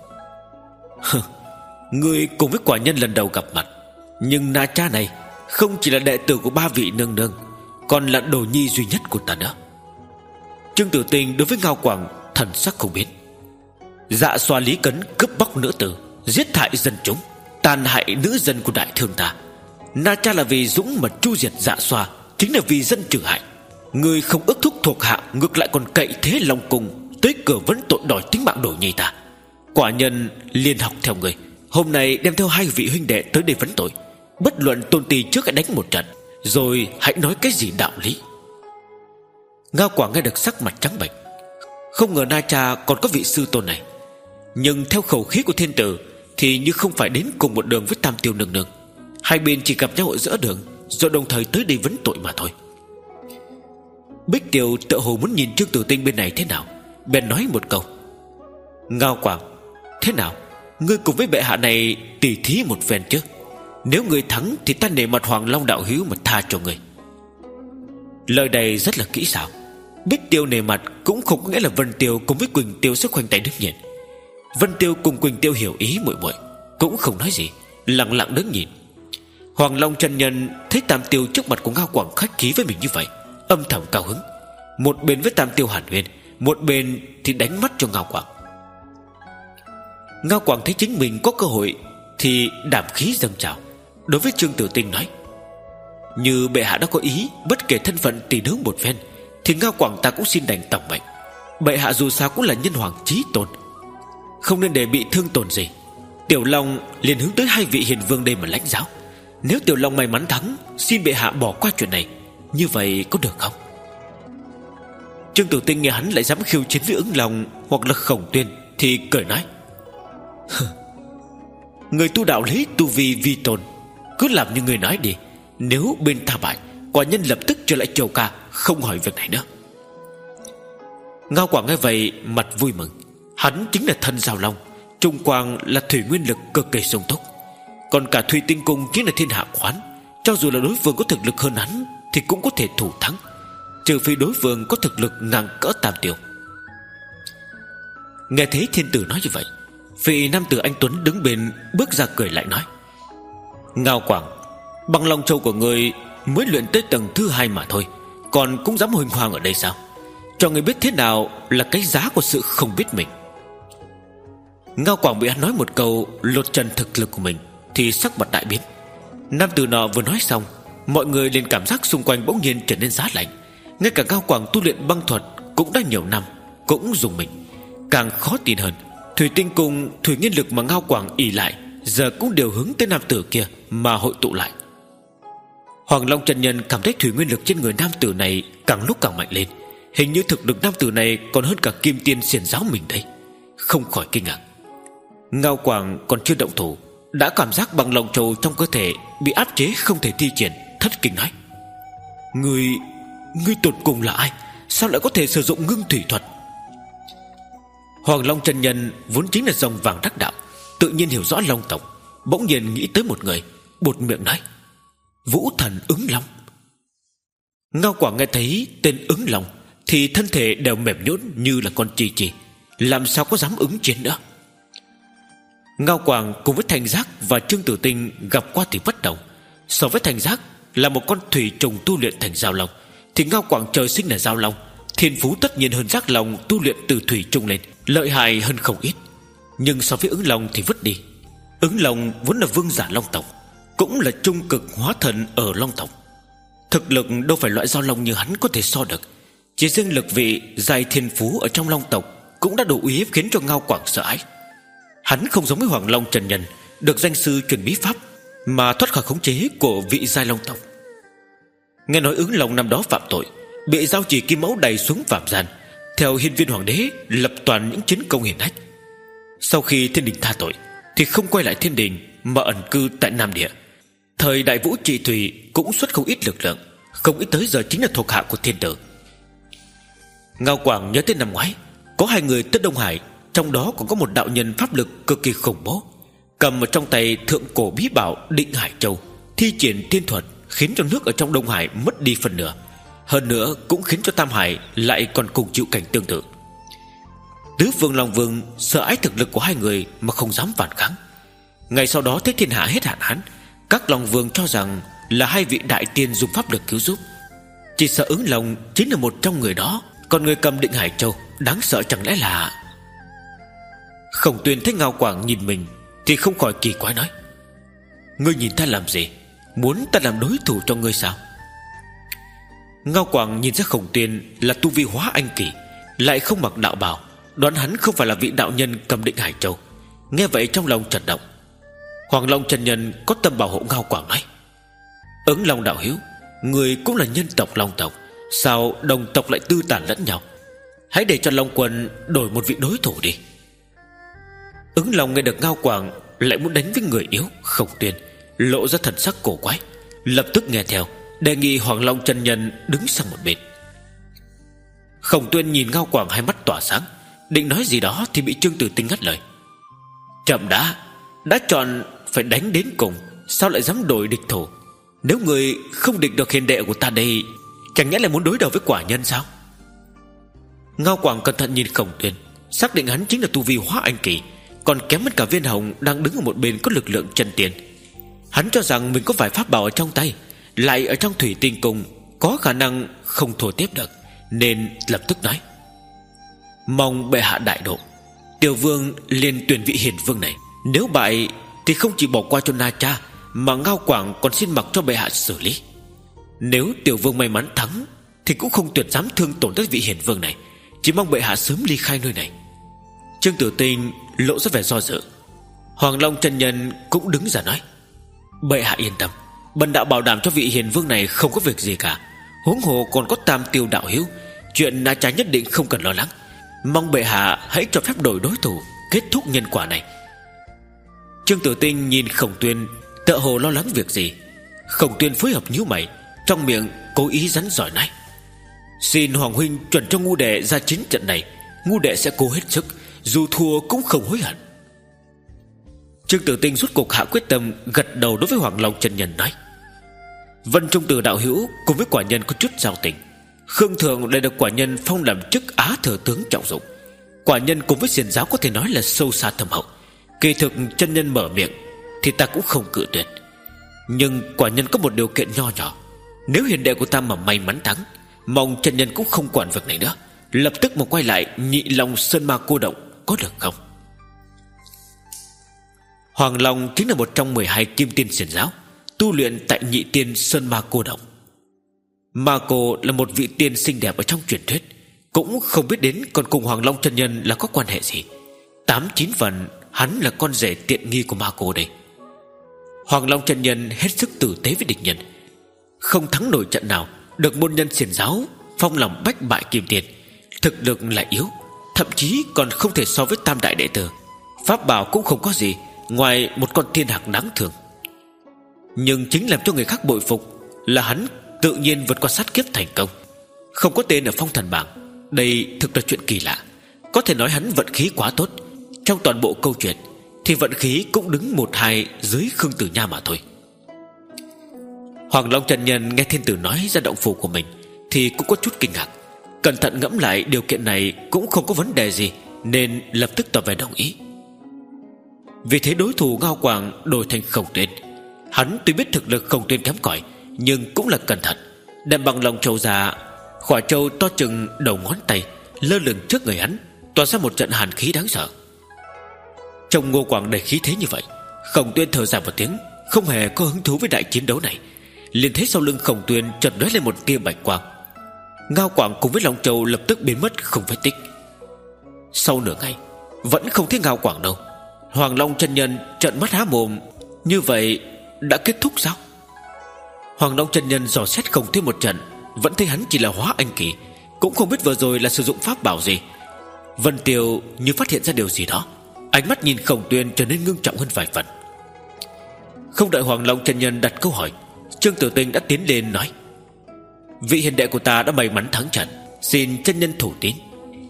Ngươi cùng với quả nhân lần đầu gặp mặt, nhưng Na Cha này không chỉ là đệ tử của ba vị nương nương, còn là đồ nhi duy nhất của ta nữa. Trương Tử Tinh đối với Ngao Quảng thần sắc không biến. Dạ xoa Lý Cấn cướp bóc nữ tử, giết hại dân chúng, tàn hại nữ dân của đại thương ta. Na Cha là vì dũng mật tru diệt dạ xoa, chính là vì dân trừ hại. Người không ước thúc thuộc hạ, ngược lại còn cậy thế Long Cung tới cửa vấn tội đòi tính mạng Đồ Nhi ta. Quả nhân liền học theo người, hôm nay đem theo hai vị huynh đệ tới đây vấn tội. Bất luận tôn ti trước hãy đánh một trận, rồi hãy nói cái gì đạo lý. Ngao Quảng nghe được sắc mặt trắng bệch. Không ngờ Na Cha còn có vị sư tôn này. Nhưng theo khẩu khí của thiên tử thì như không phải đến cùng một đường với Tam Tiêu nương nương. Hai bên chỉ gặp nhau ở giữa đường, rồi đồng thời tới đây vấn tội mà thôi. Bích Tiêu tựa hồ muốn nhìn Trương Tử Tinh bên này thế nào, bèn nói một câu: Ngao Quảng, thế nào, ngươi cùng với bệ hạ này tỉ thí một phen chứ? Nếu ngươi thắng thì ta nể mặt Hoàng Long đạo hữu mà tha cho ngươi. Lời này rất là kỹ xảo. Bích Tiêu nề mặt cũng không có nghĩa là Vân Tiêu cùng với Quỳnh Tiêu sẽ khoanh tay đứng nhìn. Vân Tiêu cùng Quỳnh Tiêu hiểu ý muội muội, cũng không nói gì, lặng lặng đứng nhìn. Hoàng Long chân nhân thấy Tam Tiêu trước mặt của Ngao Quảng khách khí với mình như vậy, âm thầm cao hứng. Một bên với Tam Tiêu hàn huyên, một bên thì đánh mắt cho Ngao Quảng. Ngao Quảng thấy chính mình có cơ hội thì đảm khí dâng trào, đối với Trương Tử Tinh nói: Như bệ hạ đã có ý, bất kể thân phận tỷ nữ một phen, thì Ngao Quảng ta cũng xin đành tổng mệnh. Bệ hạ dù sao cũng là nhân hoàng chí tôn, không nên để bị thương tổn gì. Tiểu Long liền hướng tới hai vị hiền vương đây mà lãnh giáo. Nếu Tiểu Long may mắn thắng, xin bệ hạ bỏ qua chuyện này. Như vậy có được không? Trương Tử Tinh nghe hắn lại dám khiêu chiến với Ứng Long hoặc là Khổng Tuyên thì cười nói: Người tu đạo lấy tu vi vi tôn, cứ làm như người nói đi. Nếu bên ta bại, quả nhân lập tức trở lại Triều Ca, không hỏi việc này nữa. Ngao Quảng nghe vậy mặt vui mừng. Hắn chính là thân Giao Long, Trung Quang là thủy nguyên lực cực kỳ sung túc, còn cả Thủy Tinh Cung chính là thiên hạ khoán. Cho dù là đối phương có thực lực hơn hắn thì cũng có thể thủ thắng, trừ phi đối phương có thực lực ngang cỡ Tam Tiêu. Nghe thấy thiên tử nói như vậy, vị nam tử anh tuấn đứng bên bước ra cười lại nói: Ngao Quảng, bằng Long Châu của ngươi mới luyện tới tầng thứ hai mà thôi, còn cũng dám huỳnh hoang ở đây sao? Cho ngươi biết thế nào là cái giá của sự không biết mình. Ngao Quảng bị hắn nói một câu lột trần thực lực của mình thì sắc mặt đại biến. Nam tử nọ vừa nói xong, mọi người liền cảm giác xung quanh bỗng nhiên trở nên giá lạnh. Ngay cả Ngao Quảng tu luyện băng thuật cũng đã nhiều năm, cũng dùng mình. Càng khó tin hơn, Thủy Tinh Cung thủy nguyên lực mà Ngao Quảng ỷ lại giờ cũng đều hướng tới nam tử kia mà hội tụ lại. Hoàng Long chân nhân cảm thấy thủy nguyên lực trên người nam tử này càng lúc càng mạnh lên. Hình như thực lực nam tử này còn hơn cả Kim Tiên xiển giáo mình đấy, không khỏi kinh ngạc. Ngao Quảng còn chưa động thủ đã cảm giác bằng Long Châu trong cơ thể bị áp chế không thể thi triển, thất kinh nói: Ngươi, ngươi tột cùng là ai? Sao lại có thể sử dụng ngưng thủy thuật? Hoàng Long chân nhân vốn chính là dòng vàng đắc đạo, tự nhiên hiểu rõ Long tộc, bỗng nhiên nghĩ tới một người, buột miệng nói: Vũ thần Ứng Long. Ngao Quảng nghe thấy tên Ứng Long thì thân thể đều mềm nhũn như là con chi chi, làm sao có dám ứng chiến nữa. Ngao Quảng cùng với Thành Giác và Trương Tử Tinh gặp qua thì bất đồng. So với Thành Giác là một con thủy trùng tu luyện thành Giao Long, thì Ngao Quảng trời sinh là Giao Long, thiên phú tất nhiên hơn Giác Long tu luyện từ thủy trùng lên, lợi hại hơn không ít. Nhưng so với Ứng Long thì vứt đi. Ứng Long vốn là vương giả Long tộc, cũng là trung cực hóa thần ở Long tộc. Thực lực đâu phải loại Giao Long như hắn có thể so được. Chỉ riêng lực vị dài thiên phú ở trong Long tộc cũng đã đủ uy hiếp khiến cho Ngao Quảng sợ hãi. Hắn không giống với Hoàng Long chân nhân được danh sư truyền bí pháp mà thoát khỏi khống chế của vị giai Long tộc. Nghe nói Ứng Long năm đó phạm tội, bị giao chỉ kim mẫu đày xuống phạm gian, theo hiên viên hoàng đế lập toàn những chiến công hiển hách. Sau khi thiên đình tha tội thì không quay lại thiên đình mà ẩn cư tại Nam Địa. Thời đại Vũ Trị Thủy cũng xuất không ít lực lượng, không nghĩ tới giờ chính là thuộc hạ của thiên tử. Ngao Quảng nhớ tới năm ngoái có hai người tới Đông Hải, trong đó còn có một đạo nhân pháp lực cực kỳ khủng bố, cầm ở trong tay thượng cổ bí bảo Định Hải Châu, thi triển tiên thuật khiến cho nước ở trong Đông Hải mất đi phần nửa, hơn nữa cũng khiến cho Tam Hải lại còn cùng chịu cảnh tương tự. Tứ Vương Long Vương sợ ái thực lực của hai người mà không dám phản kháng. Ngày sau đó thấy thiên hạ hết hạn hán, các Long Vương cho rằng là hai vị đại tiên dùng pháp lực cứu giúp, chỉ sợ Ứng Long chính là một trong người đó. Còn người cầm Định Hải Châu đáng sợ chẳng lẽ là... Khổng Tuyên thấy Ngao Quảng nhìn mình thì không khỏi kỳ quái nói: ngươi nhìn ta làm gì? Muốn ta làm đối thủ cho ngươi sao? Ngao Quảng nhìn ra Khổng Tuyên là tu vi hóa anh kỳ, lại không mặc đạo bào, đoán hắn không phải là vị đạo nhân cầm Định Hải Châu. Nghe vậy trong lòng chợt động. Hoàng Long chân nhân có tâm bảo hộ Ngao Quảng nói: Ứng Long đạo hữu, người cũng là nhân tộc Long tộc, sao đồng tộc lại tư tàn lẫn nhau? Hãy để cho Long quân đổi một vị đối thủ đi. Ứng Long nghe được Ngao Quảng lại muốn đánh với người yếu, Khổng Tuyên lộ ra thần sắc cổ quái, lập tức nghe theo, đề nghị Hoàng Long chân nhân đứng sang một bên. Khổng Tuyên nhìn Ngao Quảng hai mắt tỏa sáng, định nói gì đó thì bị Trương Tử Tinh ngắt lời: chậm đã, đã chọn phải đánh đến cùng, sao lại dám đổi địch thủ? Nếu người không địch được hiền đệ của ta đây, chẳng nhẽ lại muốn đối đầu với quả nhân sao? Ngao Quảng cẩn thận nhìn Khổng Tuyên, xác định hắn chính là tu vi hóa anh kỳ, còn kém hơn cả Viên Hồng đang đứng ở một bên có lực lượng chân tiên. Hắn cho rằng mình có vài pháp bảo ở trong tay, lại ở trong thủy tinh cung, có khả năng không thua tiếp được, nên lập tức nói: mong bệ hạ đại độ, tiểu vương liền tuyển vị hiền vương này. Nếu bại thì không chỉ bỏ qua cho Na Cha, mà Ngao Quảng còn xin mặc cho bệ hạ xử lý. Nếu tiểu vương may mắn thắng thì cũng không tuyệt dám thương tổn tới vị hiền vương này, chỉ mong bệ hạ sớm ly khai nơi này. Trương Tử Tinh lộ ra vẻ do dự. Hoàng Long chân nhân cũng đứng ra nói: bệ hạ yên tâm, bần đạo bảo đảm cho vị hiền vương này không có việc gì cả. Huống hồ còn có Tam Tiêu đạo hữu, chuyện Na Cha nhất định không cần lo lắng. Mong bệ hạ hãy cho phép đổi đối thủ, kết thúc nhân quả này. Trương Tử Tinh nhìn Khổng Tuyên tựa hồ lo lắng việc gì. Khổng Tuyên phối hợp nhíu mày, trong miệng cố ý rắn giỏi nói: xin Hoàng huynh chuẩn cho ngu đệ ra chiến trận này, ngu đệ sẽ cố hết sức, dù thua cũng không hối hận. Trương Tử Tinh rút cục hạ quyết tâm, gật đầu đối với Hoàng Long chân nhân nói: Vân Trung Tử đạo hữu cùng với quả nhân có chút giao tình. Khương Thường lại được quả nhân phong làm chức Á Thừa tướng trọng dụng. Quả nhân cùng với xiển giáo có thể nói là sâu xa thâm hậu. Kỳ thực chân nhân mở miệng thì ta cũng không cự tuyệt, nhưng quả nhân có một điều kiện nho nhỏ. Nếu hiền đệ của ta mà may mắn thắng, mong chân nhân cũng không quản việc này nữa, lập tức mà quay lại Nhị Long Sơn Ma Cô Động, có được không? Hoàng Long chính là một trong mười hai kim tiên xiển giáo, tu luyện tại Nhị Tiên Sơn Ma Cô Động. Ma Cô là một vị tiên xinh đẹp ở trong truyền thuyết, cũng không biết đến còn cùng Hoàng Long chân nhân là có quan hệ gì. Tám chín phần hắn là con rể tiện nghi của Ma Cô đây. Hoàng Long chân nhân hết sức tử tế với địch nhân, không thắng nổi trận nào, được môn nhân xiển giáo phong lòng bách bại kim tiền. Thực lực lại yếu, thậm chí còn không thể so với tam đại đệ tử. Pháp bảo cũng không có gì ngoài một con thiên hạc đáng thương. Nhưng chính làm cho người khác bội phục là hắn tự nhiên vượt qua sát kiếp thành công, không có tên ở phong thần bảng. Đây thực là chuyện kỳ lạ. Có thể nói hắn vận khí quá tốt. Trong toàn bộ câu chuyện thì vận khí cũng đứng một hai dưới Khương Tử Nha mà thôi. Hoàng Long chân nhân nghe thiên tử nói ra động phủ của mình thì cũng có chút kinh ngạc. Cẩn thận ngẫm lại điều kiện này cũng không có vấn đề gì, nên lập tức tỏ vẻ đồng ý. Vì thế đối thủ Ngao Quảng đổi thành Khổng Tuyên. Hắn tuy biết thực lực Khổng Tuyên kém cỏi, nhưng cũng là cẩn thận, đem bằng lòng châu ra. Khỏa châu to chừng đầu ngón tay lơ lửng trước người hắn, tỏa ra một trận hàn khí đáng sợ. Trông Ngô Quảng đầy khí thế như vậy, Khổng Tuyên thở dài một tiếng, không hề có hứng thú với đại chiến đấu này. Liền thấy sau lưng Khổng Tuyên chợt lóe lên một tia bạch quang. Ngao Quảng cùng với Long Châu lập tức biến mất không vết tích. Sau nửa ngày vẫn không thấy Ngao Quảng đâu. Hoàng Long chân nhân trợn mắt há mồm, như vậy đã kết thúc sao? Hoàng Long chân nhân dò xét Khổng Tuyên một trận, vẫn thấy hắn chỉ là hóa anh kỳ, cũng không biết vừa rồi là sử dụng pháp bảo gì. Vân Tiêu như phát hiện ra điều gì đó, ánh mắt nhìn Khổng Tuyên trở nên ngưng trọng hơn vài phần. Không đợi Hoàng Long chân nhân đặt câu hỏi, Trương Tử Tinh đã tiến lên nói: vị hiền đệ của ta đã may mắn thắng trận, xin chân nhân thủ tín.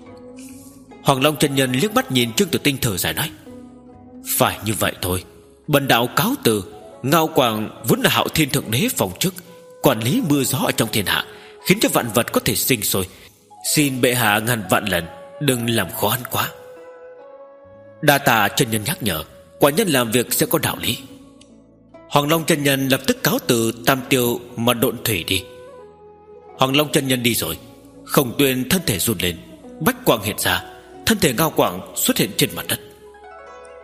Hoàng Long chân nhân liếc mắt nhìn Trương Tử Tinh thở dài nói: phải như vậy thôi, bần đạo cáo từ. Ngao Quảng vốn là Hạo Thiên thượng đế phòng chức, quản lý mưa gió ở trong thiên hạ, khiến cho vạn vật có thể sinh sôi. Xin bệ hạ ngàn vạn lần đừng làm khó hắn quá. Đa tạ chân nhân nhắc nhở, quả nhân làm việc sẽ có đạo lý. Hoàng Long chân nhân lập tức cáo từ Tam Tiêu mà độn thủy đi. Hoàng Long chân nhân đi rồi, Khổng Tuyên thân thể run lên, bách quang hiện ra, thân thể Ngao Quảng xuất hiện trên mặt đất.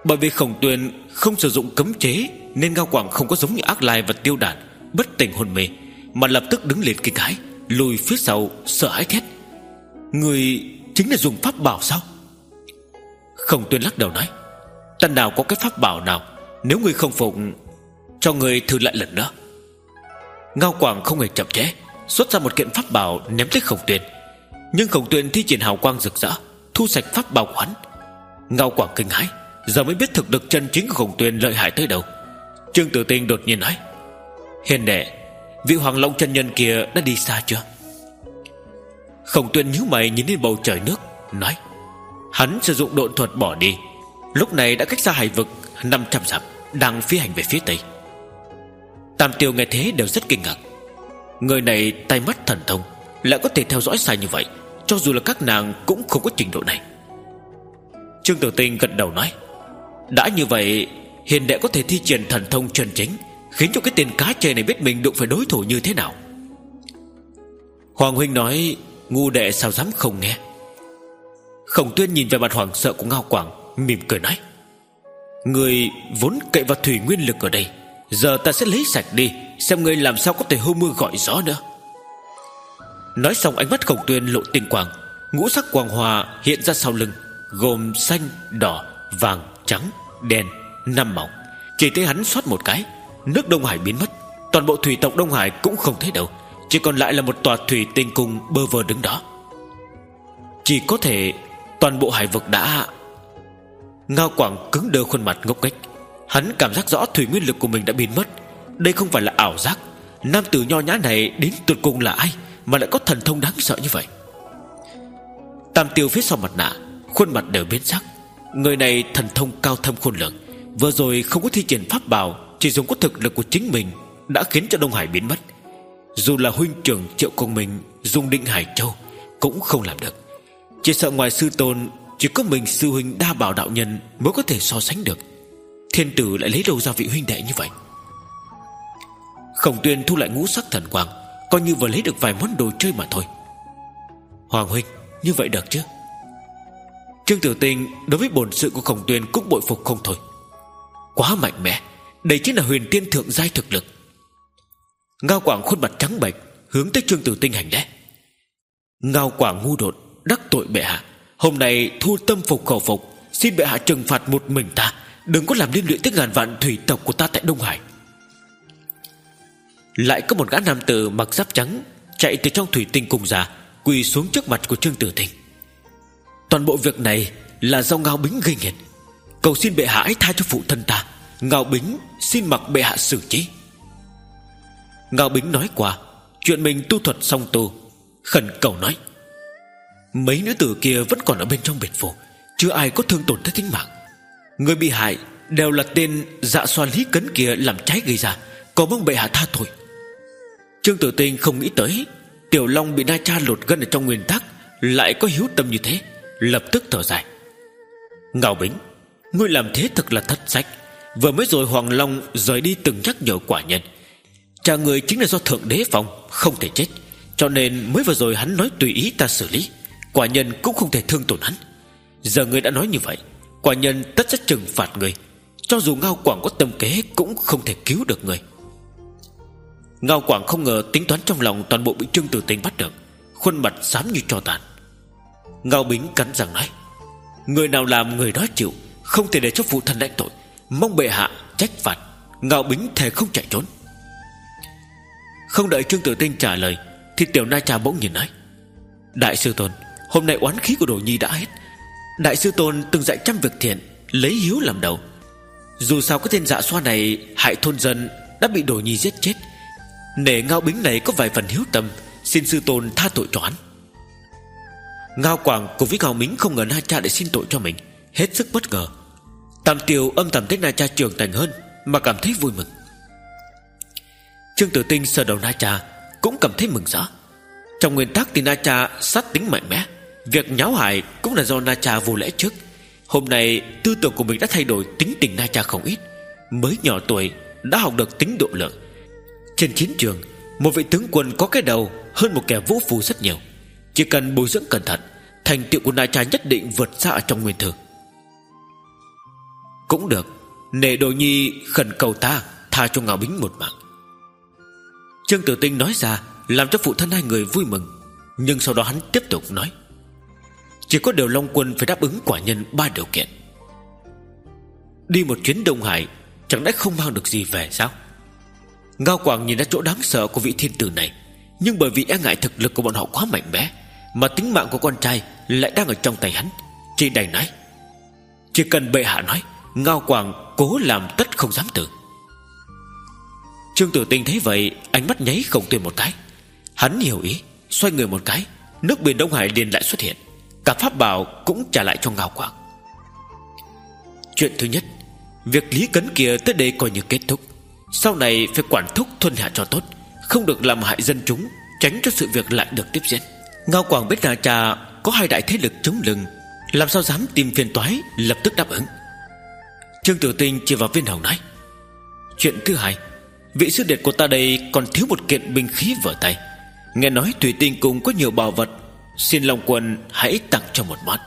Bởi vì Khổng Tuyền không sử dụng cấm chế, nên Ngao Quảng không có giống như Ác Lai và Tiêu Đản bất tỉnh hồn mê, mà lập tức đứng lên kinh hãi, lùi phía sau sợ hãi thét: người chính là dùng pháp bảo sao? Khổng Tuyền lắc đầu nói: ta nào có cái pháp bảo nào, nếu người không phục, cho người thử lại lần nữa. Ngao Quảng không hề chậm trễ, xuất ra một kiện pháp bảo ném tới Khổng Tuyền. Nhưng Khổng Tuyền thi triển hào quang rực rỡ, thu sạch pháp bảo của hắn. Ngao Quảng kinh hãi, giờ mới biết thực lực chân chính của Khổng Tuyền lợi hại tới đâu. Trương Tử Tinh đột nhiên nói: hiền đệ, vị Hoàng Long chân nhân kia đã đi xa chưa? Khổng Tuyền nhíu mày nhìn lên bầu trời nước, nói: hắn sử dụng độn thuật bỏ đi, lúc này đã cách xa hải vực năm trăm dặm, đang phi hành về phía tây. Tam Tiêu nghe thế đều rất kinh ngạc. Người này tay mắt thần thông, lại có thể theo dõi xa như vậy, cho dù là các nàng cũng không có trình độ này. Trương Tử Tinh gật đầu nói: đã như vậy, hiền đệ có thể thi triển thần thông chân chính, khiến cho cái tên cá chê này biết mình đụng phải đối thủ như thế nào. Hoàng huynh nói: ngu đệ sao dám không nghe. Khổng Tuyên nhìn về mặt hoảng sợ của Ngao Quảng, mỉm cười nói: người vốn cậy vào thủy nguyên lực ở đây, giờ ta sẽ lấy sạch đi, xem người làm sao có thể hô mưa gọi gió nữa. Nói xong, ánh mắt Khổng Tuyên lộ tinh quang, ngũ sắc quang hoa hiện ra sau lưng, gồm xanh, đỏ, vàng, trắng, đen, năm màu. Chỉ thấy hắn xoát một cái, nước Đông Hải biến mất, toàn bộ thủy tộc Đông Hải cũng không thấy đâu, chỉ còn lại là một tòa thủy tinh cung bơ vơ đứng đó. Chỉ có thể toàn bộ hải vực đã... Ngao Quảng cứng đơ khuôn mặt ngốc nghếch. Hắn cảm giác rõ thủy nguyên lực của mình đã biến mất. Đây không phải là ảo giác. Nam tử nho nhã này đến tột cùng là ai mà lại có thần thông đáng sợ như vậy? Tam Tiêu phía sau mặt nạ, khuôn mặt đều biến sắc. Người này thần thông cao thâm khôn lường, vừa rồi không có thi triển pháp bảo, chỉ dùng có thực lực của chính mình đã khiến cho Đông Hải biến mất. Dù là huynh trưởng Triệu Công Minh dùng Định Hải Châu cũng không làm được. Chỉ sợ ngoài sư tôn, chỉ có mình sư huynh Đa Bảo đạo nhân mới có thể so sánh được. Thiên tử lại lấy đâu ra vị huynh đệ như vậy? Khổng Tuyên thu lại ngũ sắc thần quang, coi như vừa lấy được vài món đồ chơi mà thôi. Hoàng huynh, như vậy được chứ? Trương Tử Tinh đối với bổn sự của Khổng Tuyên cũng bội phục không thôi. Quá mạnh mẽ, đây chính là huyền tiên thượng giai thực lực. Ngao Quảng khuôn mặt trắng bệch, hướng tới Trương Tử Tinh hành lễ. Ngao Quảng ngu đột, đắc tội bệ hạ, hôm nay thu tâm phục khẩu phục, xin bệ hạ trừng phạt một mình ta, đừng có làm liên lụy tới ngàn vạn thủy tộc của ta tại Đông Hải. Lại có một gã nam tử mặc giáp trắng chạy từ trong thủy tinh cung ra, quỳ xuống trước mặt của Trương Tử Tinh. Toàn bộ việc này là do Ngao Bính gây nghiệt, cầu xin bệ hạ hãy tha cho phụ thân ta. Ngao Bính xin mặc bệ hạ xử trí. Ngao Bính nói qua chuyện mình tu thuật song tu, khẩn cầu nói: mấy nữ tử kia vẫn còn ở bên trong biệt phủ, chưa ai có thương tổn tới tính mạng. Người bị hại đều là tên dạ xoa Lý Cấn kia làm trái gây ra, cầu mong bệ hạ tha tội. Trương Tử Tinh không nghĩ tới Tiểu Long bị Na Cha lột gân ở trong nguyên tắc lại có hiếu tâm như thế, lập tức thở dài: Ngao Bính, ngươi làm thế thật là thất sách. Vừa mới rồi Hoàng Long rời đi từng nhắc nhở quả nhân, cha người chính là do Thượng Đế phòng, không thể chết, cho nên mới vừa rồi hắn nói tùy ý ta xử lý, quả nhân cũng không thể thương tổn hắn. Giờ ngươi đã nói như vậy, quả nhân tất sẽ trừng phạt ngươi, cho dù Ngao Quảng có tâm kế cũng không thể cứu được ngươi. Ngao Quảng không ngờ tính toán trong lòng toàn bộ bị Trương Tử Tinh bắt được, khuôn mặt xám như tro tàn. Ngao Bính cắn răng nói: người nào làm người đó chịu, không thể để cho phụ thân lãnh tội, mong bệ hạ trách phạt. Ngao Bính thề không chạy trốn. Không đợi Trương Tử Tinh trả lời thì Tiểu Na Cha bỗng nhìn nói: đại sư tôn, hôm nay oán khí của Đồ Nhi đã hết. Đại sư tôn từng dạy trăm việc thiện, lấy hiếu làm đầu. Dù sao cái tên dạ xoa này hại thôn dân đã bị Đồ Nhi giết chết, nể Ngao Bính này có vài phần hiếu tâm, xin sư tôn tha tội cho hắn. Ngao Quảng cùng với Ngao Bính không ngờ Na Cha để xin tội cho mình, hết sức bất ngờ. Tam Tiêu âm thầm thấy Na Cha trưởng thành hơn mà cảm thấy vui mừng. Trương Tử Tinh sờ đầu Na Cha cũng cảm thấy mừng rỡ. Trong nguyên tắc thì Na Cha sát tính mạnh mẽ, việc nháo hại cũng là do Na Cha vô lễ trước. Hôm nay tư tưởng của mình đã thay đổi, tính tình Na Cha không ít. Mới nhỏ tuổi đã học được tính độ lượng. Trên chiến trường, một vị tướng quân có cái đầu hơn một kẻ vũ phu rất nhiều. Chỉ cần bồi dưỡng cẩn thận, thành tựu của Na Cha nhất định vượt xa ở trong nguyên thư. Cũng được, nể Đồ Nhi khẩn cầu ta tha cho Ngao Bính một mạng. Trương Tử Tinh nói ra làm cho phụ thân hai người vui mừng. Nhưng sau đó hắn tiếp tục nói: chỉ có điều Long Quân phải đáp ứng quả nhân ba điều kiện. Đi một chuyến Đông Hải chẳng lẽ không mang được gì về sao? Ngao Quảng nhìn ra chỗ đáng sợ của vị thiên tử này, nhưng bởi vì e ngại thực lực của bọn họ quá mạnh mẽ, mà tính mạng của con trai lại đang ở trong tay hắn, chỉ đành nói: chỉ cần bệ hạ nói, Ngao Quảng cố làm tất không dám từ. Trương Tử Tinh thấy vậy, ánh mắt nháy không tuyên một cái. Hắn hiểu ý, xoay người một cái, nước biển Đông Hải liền lại xuất hiện, cả pháp bảo cũng trả lại cho Ngao Quảng. Chuyện thứ nhất, việc Lý Cấn kia tới đây coi như kết thúc. Sau này phải quản thúc thuần hạ cho tốt, không được làm hại dân chúng, tránh cho sự việc lại được tiếp diễn. Ngao Quảng biết Na Cha có hai đại thế lực chống lưng, làm sao dám tìm phiền toái, lập tức đáp ứng. Trương Tử Tinh chỉ vào Viên Hồng nói: chuyện thứ hai, vị sư điệt của ta đây còn thiếu một kiện binh khí vở tay. Nghe nói Thủy Tinh Cung có nhiều bảo vật, xin Long Quân hãy tặng cho một món.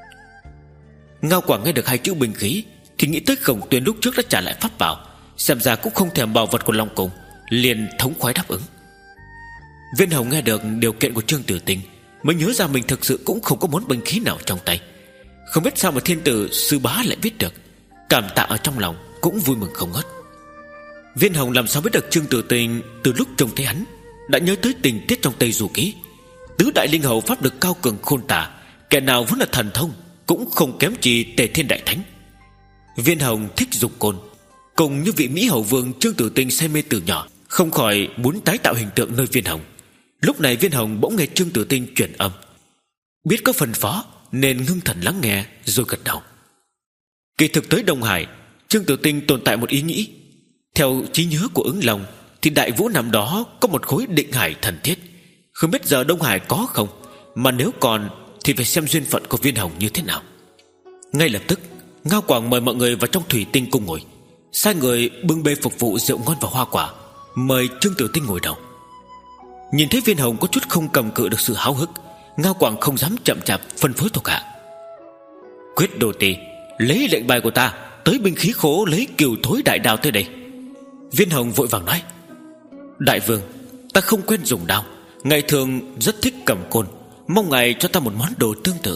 Ngao Quảng nghe được hai chữ binh khí thì nghĩ tới Khổng Tuyên lúc trước đã trả lại pháp bảo, xem ra cũng không thèm bảo vật của Long Cung, liền thống khoái đáp ứng. Viên Hồng nghe được điều kiện của Trương Tử Tinh mới nhớ ra mình thực sự cũng không có món binh khí nào trong tay. Không biết sao mà thiên tử sư bá lại biết được, cảm tạ ở trong lòng, cũng vui mừng không ngớt. Viên Hồng làm sao biết được Trương Tử Tinh từ lúc trông thấy hắn đã nhớ tới tình tiết trong Tây Du Ký. Tứ đại linh hầu pháp lực cao cường khôn tả, kẻ nào vốn là thần thông cũng không kém gì Tề Thiên Đại Thánh. Viên Hồng thích dùng côn, cùng như vị Mỹ hầu vương Trương Tử Tinh say mê từ nhỏ, không khỏi muốn tái tạo hình tượng nơi Viên Hồng. Lúc này Viên Hồng bỗng nghe Trương Tử Tinh truyền âm, biết có phân phó nên ngưng thần lắng nghe rồi gật đầu. Kỳ thực tới Đông Hải, Trương Tử Tinh tồn tại một ý nghĩ. Theo trí nhớ của Ứng Long thì Đại Vũ năm đó có một khối định hải thần thiết, không biết giờ Đông Hải có không, mà nếu còn thì phải xem duyên phận của Viên Hồng như thế nào. Ngay lập tức Ngao Quảng mời mọi người vào trong Thủy Tinh Cung ngồi, sai người bưng bê phục vụ rượu ngon và hoa quả, mời Trương Tử Tinh ngồi đầu. Nhìn thấy Viên Hồng có chút không cầm cự được sự háo hức, Ngao Quảng không dám chậm chạp phân phối thuộc hạ: quyết đồ tỳ lấy lệnh bài của ta tới binh khí khố lấy Cửu Thối Đại Đao tới đây. Viên Hồng vội vàng nói: đại vương, ta không quen dùng đao, ngày thường rất thích cầm côn, mong ngài cho ta một món đồ tương tự.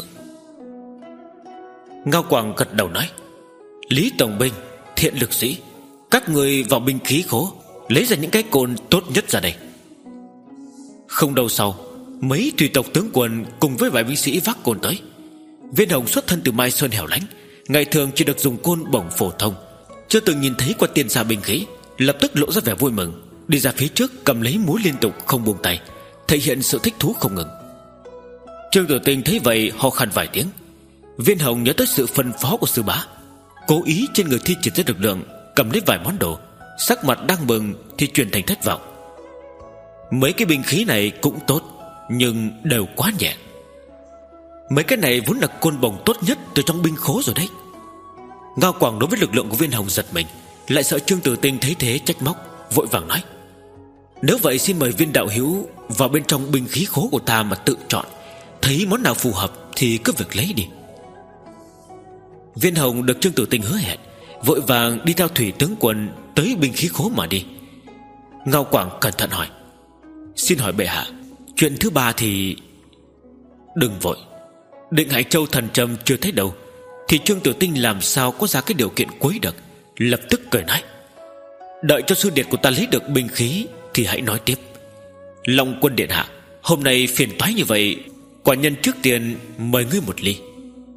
Ngao Quảng gật đầu nói: Lý Tổng Binh, Thiện Lực Sĩ, các người vào binh khí khố lấy ra những cái côn tốt nhất ra đây. Không lâu sau, mấy tùy tộc tướng quân cùng với vài binh sĩ vác côn tới. Viên Hồng xuất thân từ Mai Sơn hẻo lánh, ngày thường chỉ được dùng côn bổng phổ thông, chưa từng nhìn thấy qua tiên gia binh khí, lập tức lộ ra vẻ vui mừng, đi ra phía trước cầm lấy múa liên tục không buông tay, thể hiện sự thích thú không ngừng. Trương Tử Tinh thấy vậy ho khan vài tiếng. Viên Hồng nhớ tới sự phân phó của sư bá, cố ý trên người thi triển ra lực lượng, cầm lấy vài món đồ, sắc mặt đang mừng thì chuyển thành thất vọng. Mấy cái binh khí này cũng tốt, nhưng đều quá nhẹ. Mấy cái này vốn là côn bổng tốt nhất từ trong binh khố rồi đấy. Ngao Quảng đối với lực lượng của Viên Hồng giật mình, lại sợ Trương Tử Tinh thấy thế trách móc, vội vàng nói: nếu vậy xin mời Viên đạo hữu vào bên trong binh khí khố của ta mà tự chọn, thấy món nào phù hợp thì cứ việc lấy đi. Viên Hồng được Trương Tử Tinh hứa hẹn, vội vàng đi theo thủy tướng quân tới binh khí khố mà đi. Ngao Quảng cẩn thận hỏi: xin hỏi bệ hạ, chuyện thứ ba thì... Đừng vội, Định Hải Châu thần trầm chưa thấy đâu thì Trương Tử Tinh làm sao có ra cái điều kiện cuối được, lập tức cười nói: đợi cho sư điệt của ta lấy được binh khí thì hãy nói tiếp. Long Quân điện hạ, hôm nay phiền toái như vậy, quả nhân trước tiên mời ngươi một ly.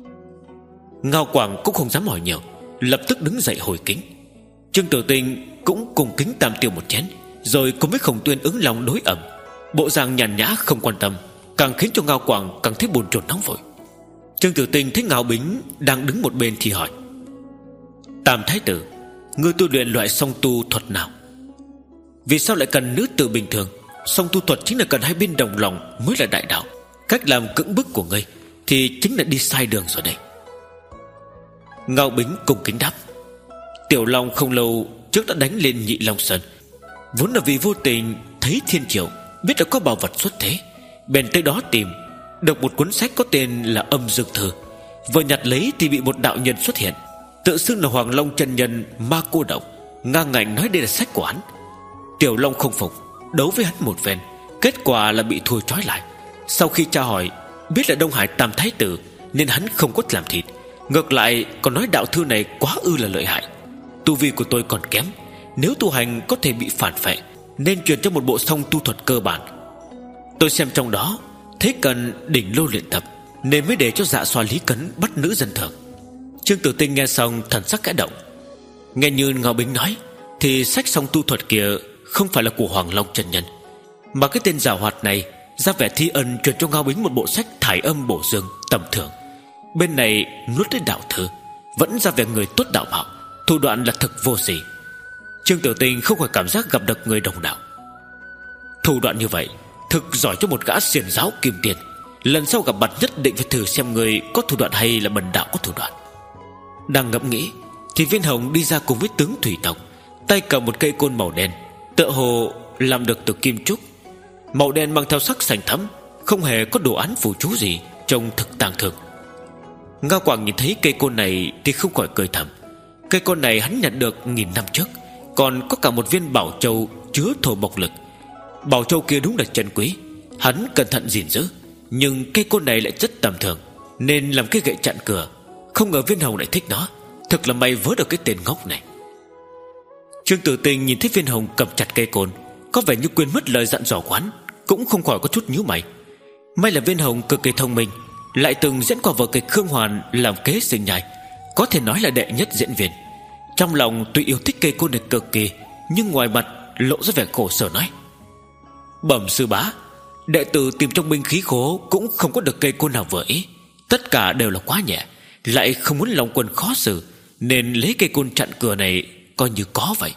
Ngao Quảng cũng không dám hỏi nhiều, lập tức đứng dậy hồi kính. Trương Tử Tinh cũng cùng kính tam tiêu một chén, rồi cùng với Khổng Tuyên Ứng Long đối ẩm, bộ dạng nhàn nhã không quan tâm, càng khiến cho Ngao Quảng càng thấy bồn chồn nóng vội. Trương Tử Tinh thấy Ngao Bính đang đứng một bên thì hỏi: Tam thái tử, ngươi tu luyện loại song tu thuật nào? Vì sao lại cần nữ tử bình thường? Song tu thuật chính là cần hai bên đồng lòng mới là đại đạo. Cách làm cưỡng bức của ngươi thì chính là đi sai đường rồi đây. Ngao Bính cùng kính đáp: Tiểu Long không lâu trước đã đánh lên Nhị Long Sơn, vốn là vì vô tình thấy thiên triều, biết là có bảo vật xuất thế, bèn tới đó tìm, được một cuốn sách có tên là Âm Dương Thư. Vừa nhặt lấy thì bị một đạo nhân xuất hiện, tự xưng là Hoàng Long chân nhân ma cô độc, ngang ngạnh nói đây là sách của hắn. Tiểu Long không phục, đấu với hắn một phen, kết quả là bị thua trói lại. Sau khi tra hỏi, biết là Đông Hải Tam Thái Tử, nên hắn không có làm thịt. Ngược lại còn nói đạo thư này quá ư là lợi hại. Tu vi của tôi còn kém, nếu tu hành có thể bị phản phệ, nên truyền cho một bộ song tu thuật cơ bản. Tôi xem trong đó thấy cần đỉnh lô luyện tập, nên mới để cho Dạ Xoa Lý Cấn bắt nữ dân thường. Trương Tử Tinh nghe xong thần sắc kẽ động. Nghe như Ngao Bính nói thì sách song tu thuật kia không phải là của Hoàng Long chân nhân, mà cái tên giảo hoạt này ra vẻ thi ân truyền cho Ngao Bính một bộ sách thải âm bổ dương tầm thường. Bên này nuốt đến đạo thư, vẫn ra vẻ người tốt đạo mạo, thủ đoạn là thực vô sỉ. Trương Tử Tinh không khỏi cảm giác gặp được người đồng đạo. Thủ đoạn như vậy thực giỏi cho một gã xiển giáo kim tiền. Lần sau gặp mặt nhất định phải thử xem người có thủ đoạn hay là bần đạo có thủ đoạn. Đang ngẫm nghĩ thì Viên Hồng đi ra cùng với tướng thủy tộc, tay cầm một cây côn màu đen, tựa hồ làm được từ kim trúc. Màu đen mang theo sắc xanh thẫm, không hề có đồ án phù chú gì, trông thực tàng thường. Ngao Quảng nhìn thấy cây côn này thì không khỏi cười thầm. Cây côn này hắn nhận được nghìn năm trước, còn có cả một viên bảo châu chứa thổ mộc lực. Bảo châu kia đúng là chân quý, hắn cẩn thận gìn giữ. Nhưng cây côn này lại rất tầm thường, nên làm cái gậy chặn cửa. Không ngờ Viên Hồng lại thích nó. Thực là may vớ được cái tên ngốc này. Trương Tử Tinh nhìn thấy Viên Hồng cầm chặt cây côn, có vẻ như quên mất lời dặn dò quán, cũng không khỏi có chút nhíu mày. May là Viên Hồng cực kỳ thông minh, lại từng diễn qua vở kịch Khương Hoàn làm kế sinh nhai, có thể nói là đệ nhất diễn viên. Trong lòng tuy yêu thích cây côn này cực kỳ, nhưng ngoài mặt lộ ra vẻ khổ sở nói: Bẩm sư bá, đệ tử tìm trong binh khí khố cũng không có được cây côn nào vừa ý. Tất cả đều là quá nhẹ, lại không muốn Long Quân khó xử, nên lấy cây côn chặn cửa này coi như có vậy.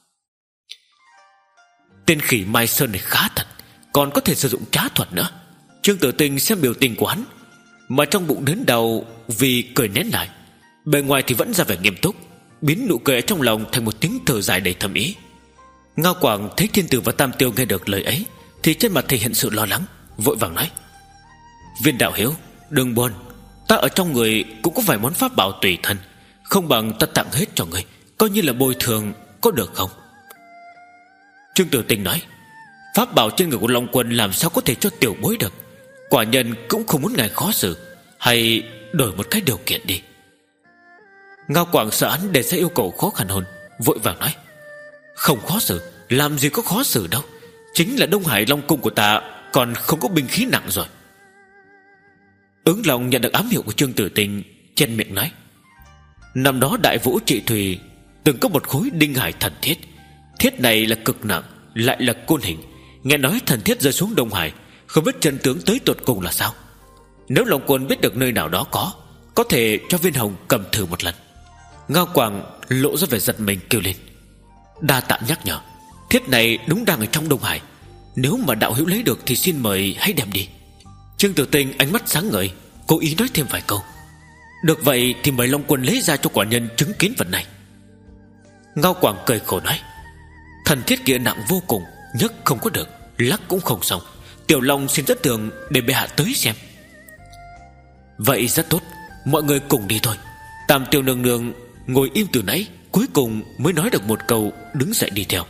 Tên khỉ Mai Sơn này khá thật, còn có thể sử dụng trá thuật nữa. Trương Tử Tinh xem biểu tình của hắn, mà trong bụng đớn đau vì cười nén lại, bề ngoài thì vẫn ra vẻ nghiêm túc, biến nụ cười trong lòng thành một tiếng thở dài đầy thâm ý. Ngao Quảng thấy Thiên Tử và Tam Tiêu nghe được lời ấy thì trên mặt thể hiện sự lo lắng, vội vàng nói: Viên đạo hiếu, đừng buồn, ta ở trong người cũng có vài món pháp bảo tùy thân, không bằng ta tặng hết cho người, coi như là bồi thường, có được không? Trương Tử Tinh nói: Pháp bảo trên người của Long Quân làm sao có thể cho tiểu bối được. Quả nhân cũng không muốn ngài khó xử, hay đổi một cái điều kiện đi. Ngao Quảng sợ hắn để ra yêu cầu khó khăn hơn, vội vàng nói: Không khó xử, làm gì có khó xử đâu. Chính là Đông Hải Long Cung của ta còn không có binh khí nặng rồi. Ứng Long nhận được ám hiệu của Trương Tử Tinh, chen miệng nói: Năm đó Đại Vũ trị thủy từng có một khối đinh hải thần thiết. Thiết này là cực nặng, lại là côn hình. Nghe nói thần thiết rơi xuống Đông Hải, không biết chân tướng tới tột cùng là sao. Nếu Long Quân biết được nơi nào đó có, có thể cho Viên Hồng cầm thử một lần. Ngao Quảng lộ ra vẻ giật mình kêu lên: Đa tạ nhắc nhở, thiết này đúng đang ở trong Đông Hải. Nếu mà đạo hữu lấy được thì xin mời hãy đem đi. Trương Tử Tinh ánh mắt sáng ngời, cố ý nói thêm vài câu: Được vậy thì mời Long Quân lấy ra cho quả nhân chứng kiến vật này. Ngao Quảng cười khổ nói: Thần thiết kia nặng vô cùng, nhấc không có được, lắc cũng không xong. Tiểu Long xin dẫn đường để bệ hạ tới xem. Vậy rất tốt, mọi người cùng đi thôi. Tam Tiêu nương nương ngồi im từ nãy, cuối cùng mới nói được một câu, đứng dậy đi theo.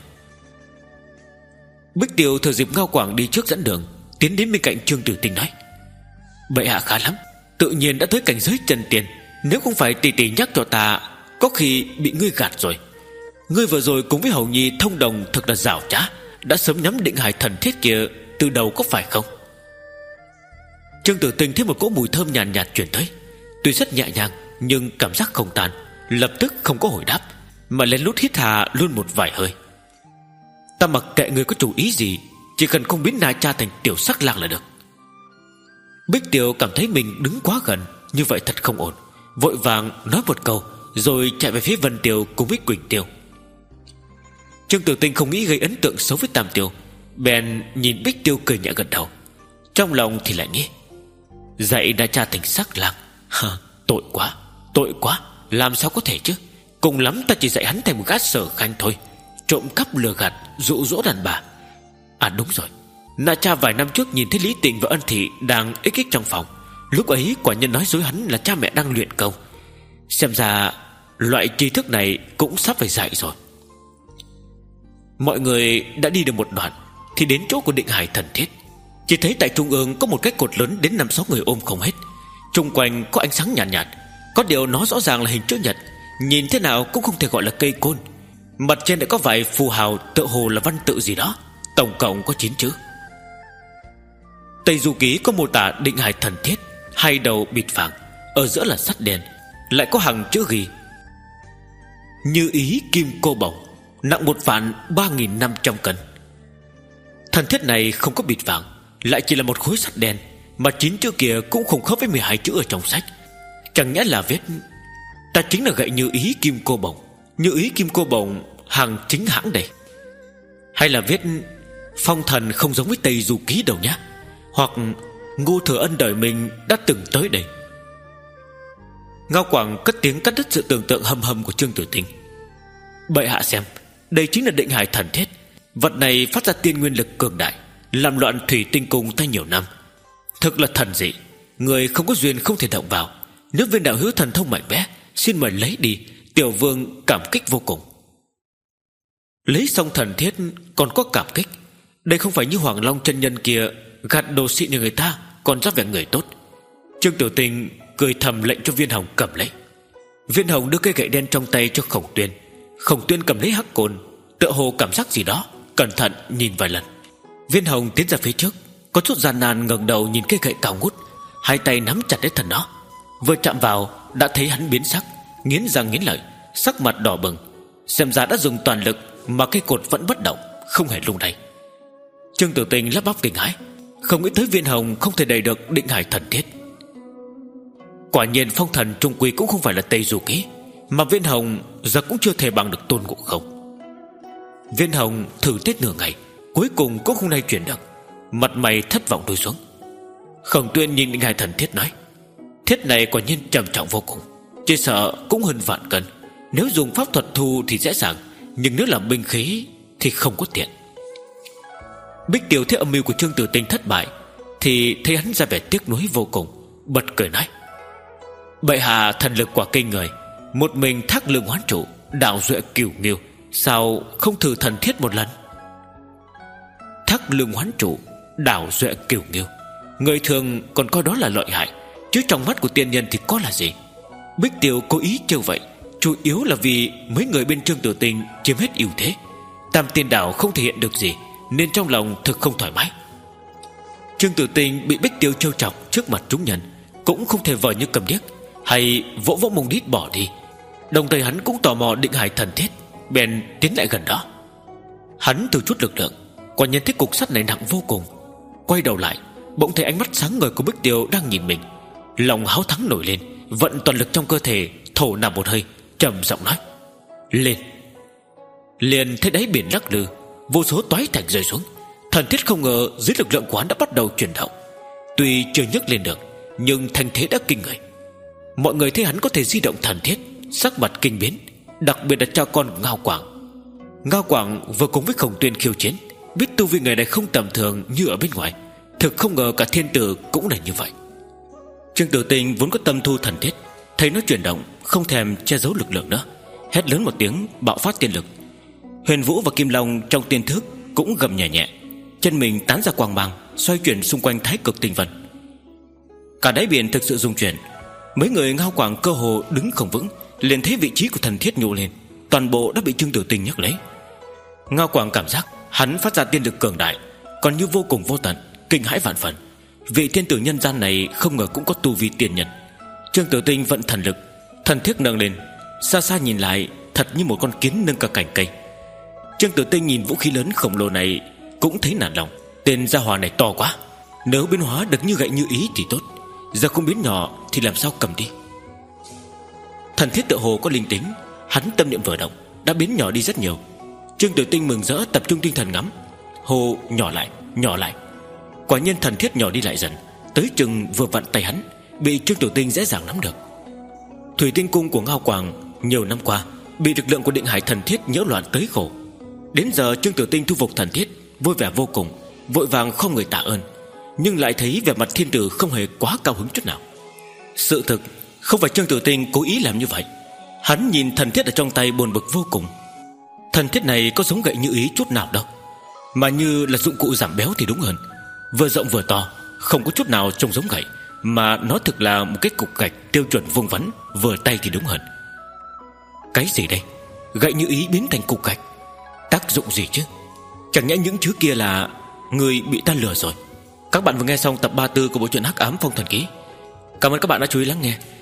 Bích Tiêu thừa dịp Ngao Quảng đi trước dẫn đường, tiến đến bên cạnh Trương Tử Tinh nói: Bệ hạ khá lắm, tự nhiên đã tới cảnh giới chân tiền. Nếu không phải tỷ tỷ nhắc cho ta, có khi bị ngươi gạt rồi. Ngươi vừa rồi cùng với Hầu Nhi thông đồng thật là giảo trá, đã sớm nhắm định hải thần thiết kia từ đầu, có phải không? Trương Tử Tinh thấy một cỗ mùi thơm nhàn nhạt, nhạt truyền tới, tuy rất nhẹ nhàng nhưng cảm giác không tàn, lập tức không có hồi đáp, mà lén lút hít hà luôn một vài hơi. Ta mặc kệ người có chủ ý gì, chỉ cần không biến Na Cha thành tiểu sắc lang là được. Bích Tiêu cảm thấy mình đứng quá gần, như vậy thật không ổn, vội vàng nói một câu, rồi chạy về phía Vân Tiêu cùng với Quỳnh Tiêu. Trương Tử Tinh không nghĩ gây ấn tượng xấu với Tam Tiêu, bèn nhìn Bích Tiêu cười nhẹ gật đầu. Trong lòng thì lại nghĩ: dạy Na Cha thành sắc lang, hả, tội quá, tội quá. Làm sao có thể chứ? Cùng lắm ta chỉ dạy hắn thành một gã sở khanh thôi, trộm cắp lừa gạt, dụ dỗ đàn bà. À đúng rồi, Na Cha vài năm trước nhìn thấy Lý Tình và Ân Thị đang ích ích trong phòng, lúc ấy quả nhân nói dối hắn là cha mẹ đang luyện công. Xem ra loại tri thức này cũng sắp phải dạy rồi. Mọi người đã đi được một đoạn thì đến chỗ của Định Hải Thần Thiết. Chỉ thấy tại trung ương có một cái cột lớn đến năm sáu người ôm không hết. Xung quanh có ánh sáng nhàn nhạt, nhạt. Có điều nó rõ ràng là hình chữ nhật, nhìn thế nào cũng không thể gọi là cây côn. Mặt trên đã có vài phù hào tựa hồ là văn tự gì đó. Tổng cộng có chín chữ. Tây Du Ký có mô tả Định Hải Thần Thiết, hai đầu bịt vàng, ở giữa là sắt đen, lại có hàng chữ ghi: Như ý kim cô bổng, nặng một vạn ba nghìn năm trăm cân. Thần thiết này không có bịt vàng, lại chỉ là một khối sắt đen, mà chín chữ kia cũng không khớp với mười hai chữ ở trong sách. Chẳng nhẽ là viết ta chính là gậy Như ý kim cô bổng, Như ý kim cô bổng hàng chính hãng đây. Hay là viết phong thần không giống với Tây Du Ký đâu nhá, hoặc Ngô Thừa Ân đời mình đã từng tới đây. Ngao Quảng cất tiếng cắt đứt sự tưởng tượng hầm hầm của Trương Tử Tinh. Bệ hạ xem, đây chính là Định Hải Thần Thiết. Vật này phát ra tiên nguyên lực cường đại, làm loạn thủy tinh cung ta nhiều năm. Thật là thần dị, người không có duyên không thể động vào. Nếu viên đạo hữu thần thông mạnh mẽ, xin mời lấy đi. Tiểu vương cảm kích vô cùng. Lấy xong thần thiết còn có cảm kích? Đây không phải như Hoàng Long chân nhân kia gạt đồ xịn như người ta, còn ra vẻ người tốt. Trương Tiểu Tinh cười thầm lệnh cho Viên Hồng cầm lấy. Viên Hồng đưa cây gậy đen trong tay cho Khổng Tuyên. Khổng Tuyên cầm lấy hắc côn, tựa hồ cảm giác gì đó, cẩn thận nhìn vài lần. Viên Hồng tiến ra phía trước, có chút gian nan ngẩng đầu nhìn cây gậy cao ngút, hai tay nắm chặt lấy thần nó. Vừa chạm vào đã thấy hắn biến sắc, nghiến răng nghiến lợi, sắc mặt đỏ bừng. Xem ra đã dùng toàn lực mà cây cột vẫn bất động, không hề lung lay. Trương Tử Tinh lắp bắp kinh hãi, không nghĩ tới Viên Hồng không thể đẩy được Định Hải Thần Thiết. Quả nhiên phong thần trung quy cũng không phải là Tây Du Ký, mà Viên Hồng giờ cũng chưa thể bằng được Tôn Ngộ Không. Viên Hồng thử tiết nửa ngày, cuối cùng cũng không lay chuyển được, mặt mày thất vọng đuôi xuống. Khổng Tuyên nhìn Định Hải Thần Thiết nói: Thiết này quả nhiên trầm trọng vô cùng, chỉ sợ cũng hơn vạn cân. Nếu dùng pháp thuật thu thì dễ dàng, nhưng nếu làm binh khí thì không có tiện. Bích Tiêu thấy âm mưu của Trương Tử Tinh thất bại thì thấy hắn ra vẻ tiếc nuối vô cùng, bật cười nói: Bệ hạ thần lực quả kinh người, một mình Thác Lương Hoán Trụ, đạo duệ cửu nghiêu, sao không thử thần thiết một lần? Thác Lương Hoán Trụ, đạo duệ cửu nghiêu, người thường còn coi đó là lợi hại, chứ trong mắt của tiên nhân thì có là gì? Bích Tiêu cố ý trêu vậy, chủ yếu là vì mấy người bên Trương Tử Tinh chiếm hết ưu thế. Tam Tiên Đảo không thể hiện được gì, nên trong lòng thực không thoải mái. Trương Tử Tinh bị Bích Tiêu trêu chọc trước mặt chúng nhân, cũng không thể vờ như cầm điếc hay vỗ vỗ mông đít bỏ đi. Đồng thời hắn cũng tò mò Định Hải Thần Thiết, bèn tiến lại gần đó. Hắn từ chút lực lượng, quả nhiên thấy cục sắt này nặng vô cùng. Quay đầu lại, bỗng thấy ánh mắt sáng ngời của Bích Tiêu đang nhìn mình. Lòng háo thắng nổi lên, vận toàn lực trong cơ thể, thổ nằm một hơi, trầm giọng nói: Lên. Liền thấy đáy biển lắc lư, vô số toái thạch rơi xuống. Thần thiết không ngờ dưới lực lượng của hắn đã bắt đầu chuyển động. Tuy chưa nhấc lên được, nhưng thành thế đã kinh người. Mọi người thấy hắn có thể di động thần thiết, sắc mặt kinh biến, đặc biệt là cha con Ngao Quảng. Ngao Quảng vừa cùng với Khổng Tuyên khiêu chiến, biết tu vi người này không tầm thường như ở bên ngoài, thực không ngờ cả thiên tử cũng là như vậy. Trương Tử Tinh vốn có tâm thu thần thiết, thấy nó chuyển động, không thèm che giấu lực lượng nữa, hét lớn một tiếng, bạo phát tiên lực. Huyền Vũ và Kim Long trong tiên thức cũng gầm nhẹ nhẹ, chân mình tán ra quang mang, xoay chuyển xung quanh Thái Cực Tinh Vân. Cả đáy biển thực sự rung chuyển. Mấy người Ngao Quảng cơ hồ đứng không vững, liền thấy vị trí của thần thiết nhô lên, toàn bộ đã bị Trương Tử Tinh nhấc lấy. Ngao Quảng cảm giác hắn phát ra tiên lực cường đại, còn như vô cùng vô tận, kinh hãi vạn phần. Vị thiên tử nhân gian này không ngờ cũng có tu vi tiên nhân. Trương Tử Tinh vận thần lực, thần thiết nâng lên, xa xa nhìn lại thật như một con kiến nâng cả cành cây. Trương Tử Tinh nhìn vũ khí lớn khổng lồ này cũng thấy nản lòng. Tên gia hỏa này to quá, nếu biến hóa được như gậy Như ý thì tốt, giờ không biến nhỏ thì làm sao cầm đi. Thần thiết tự hồ có linh tính, hắn tâm niệm vừa động đã biến nhỏ đi rất nhiều. Trương Tử Tinh mừng rỡ tập trung tinh thần ngắm, hồ nhỏ lại, nhỏ lại. Quả nhiên thần thiết nhỏ đi lại dần, tới chừng vừa vặn tay hắn bị Trương Tử Tinh dễ dàng nắm được. Thủy Tinh Cung của Ngao Quảng nhiều năm qua bị lực lượng của Định Hải Thần Thiết nhiễu loạn tới khổ. Đến giờ Trương Tử Tinh thu phục thần thiết, vui vẻ vô cùng, vội vàng không người tạ ơn, nhưng lại thấy vẻ mặt thiên tử không hề quá cao hứng chút nào. Sự thực không phải Trương Tử Tinh cố ý làm như vậy, Hắn nhìn thần thiết ở trong tay buồn bực vô cùng. Thần thiết này có giống gậy Như Ý chút nào đâu, mà như là dụng cụ giảm béo thì đúng hơn. Vừa rộng vừa to, không có chút nào trông giống gậy, mà nó thực là một cái cục gạch tiêu chuẩn vuông vắn, vừa tay thì đúng hơn. Cái gì đây? Gậy Như Ý biến thành cục gạch, tác dụng gì chứ? Chẳng nhẽ những thứ kia là người bị ta lừa rồi. Các bạn vừa nghe xong tập ba mươi tư của bộ truyện Hắc Ám Phong Thần Ký. Cảm ơn các bạn đã chú ý lắng nghe.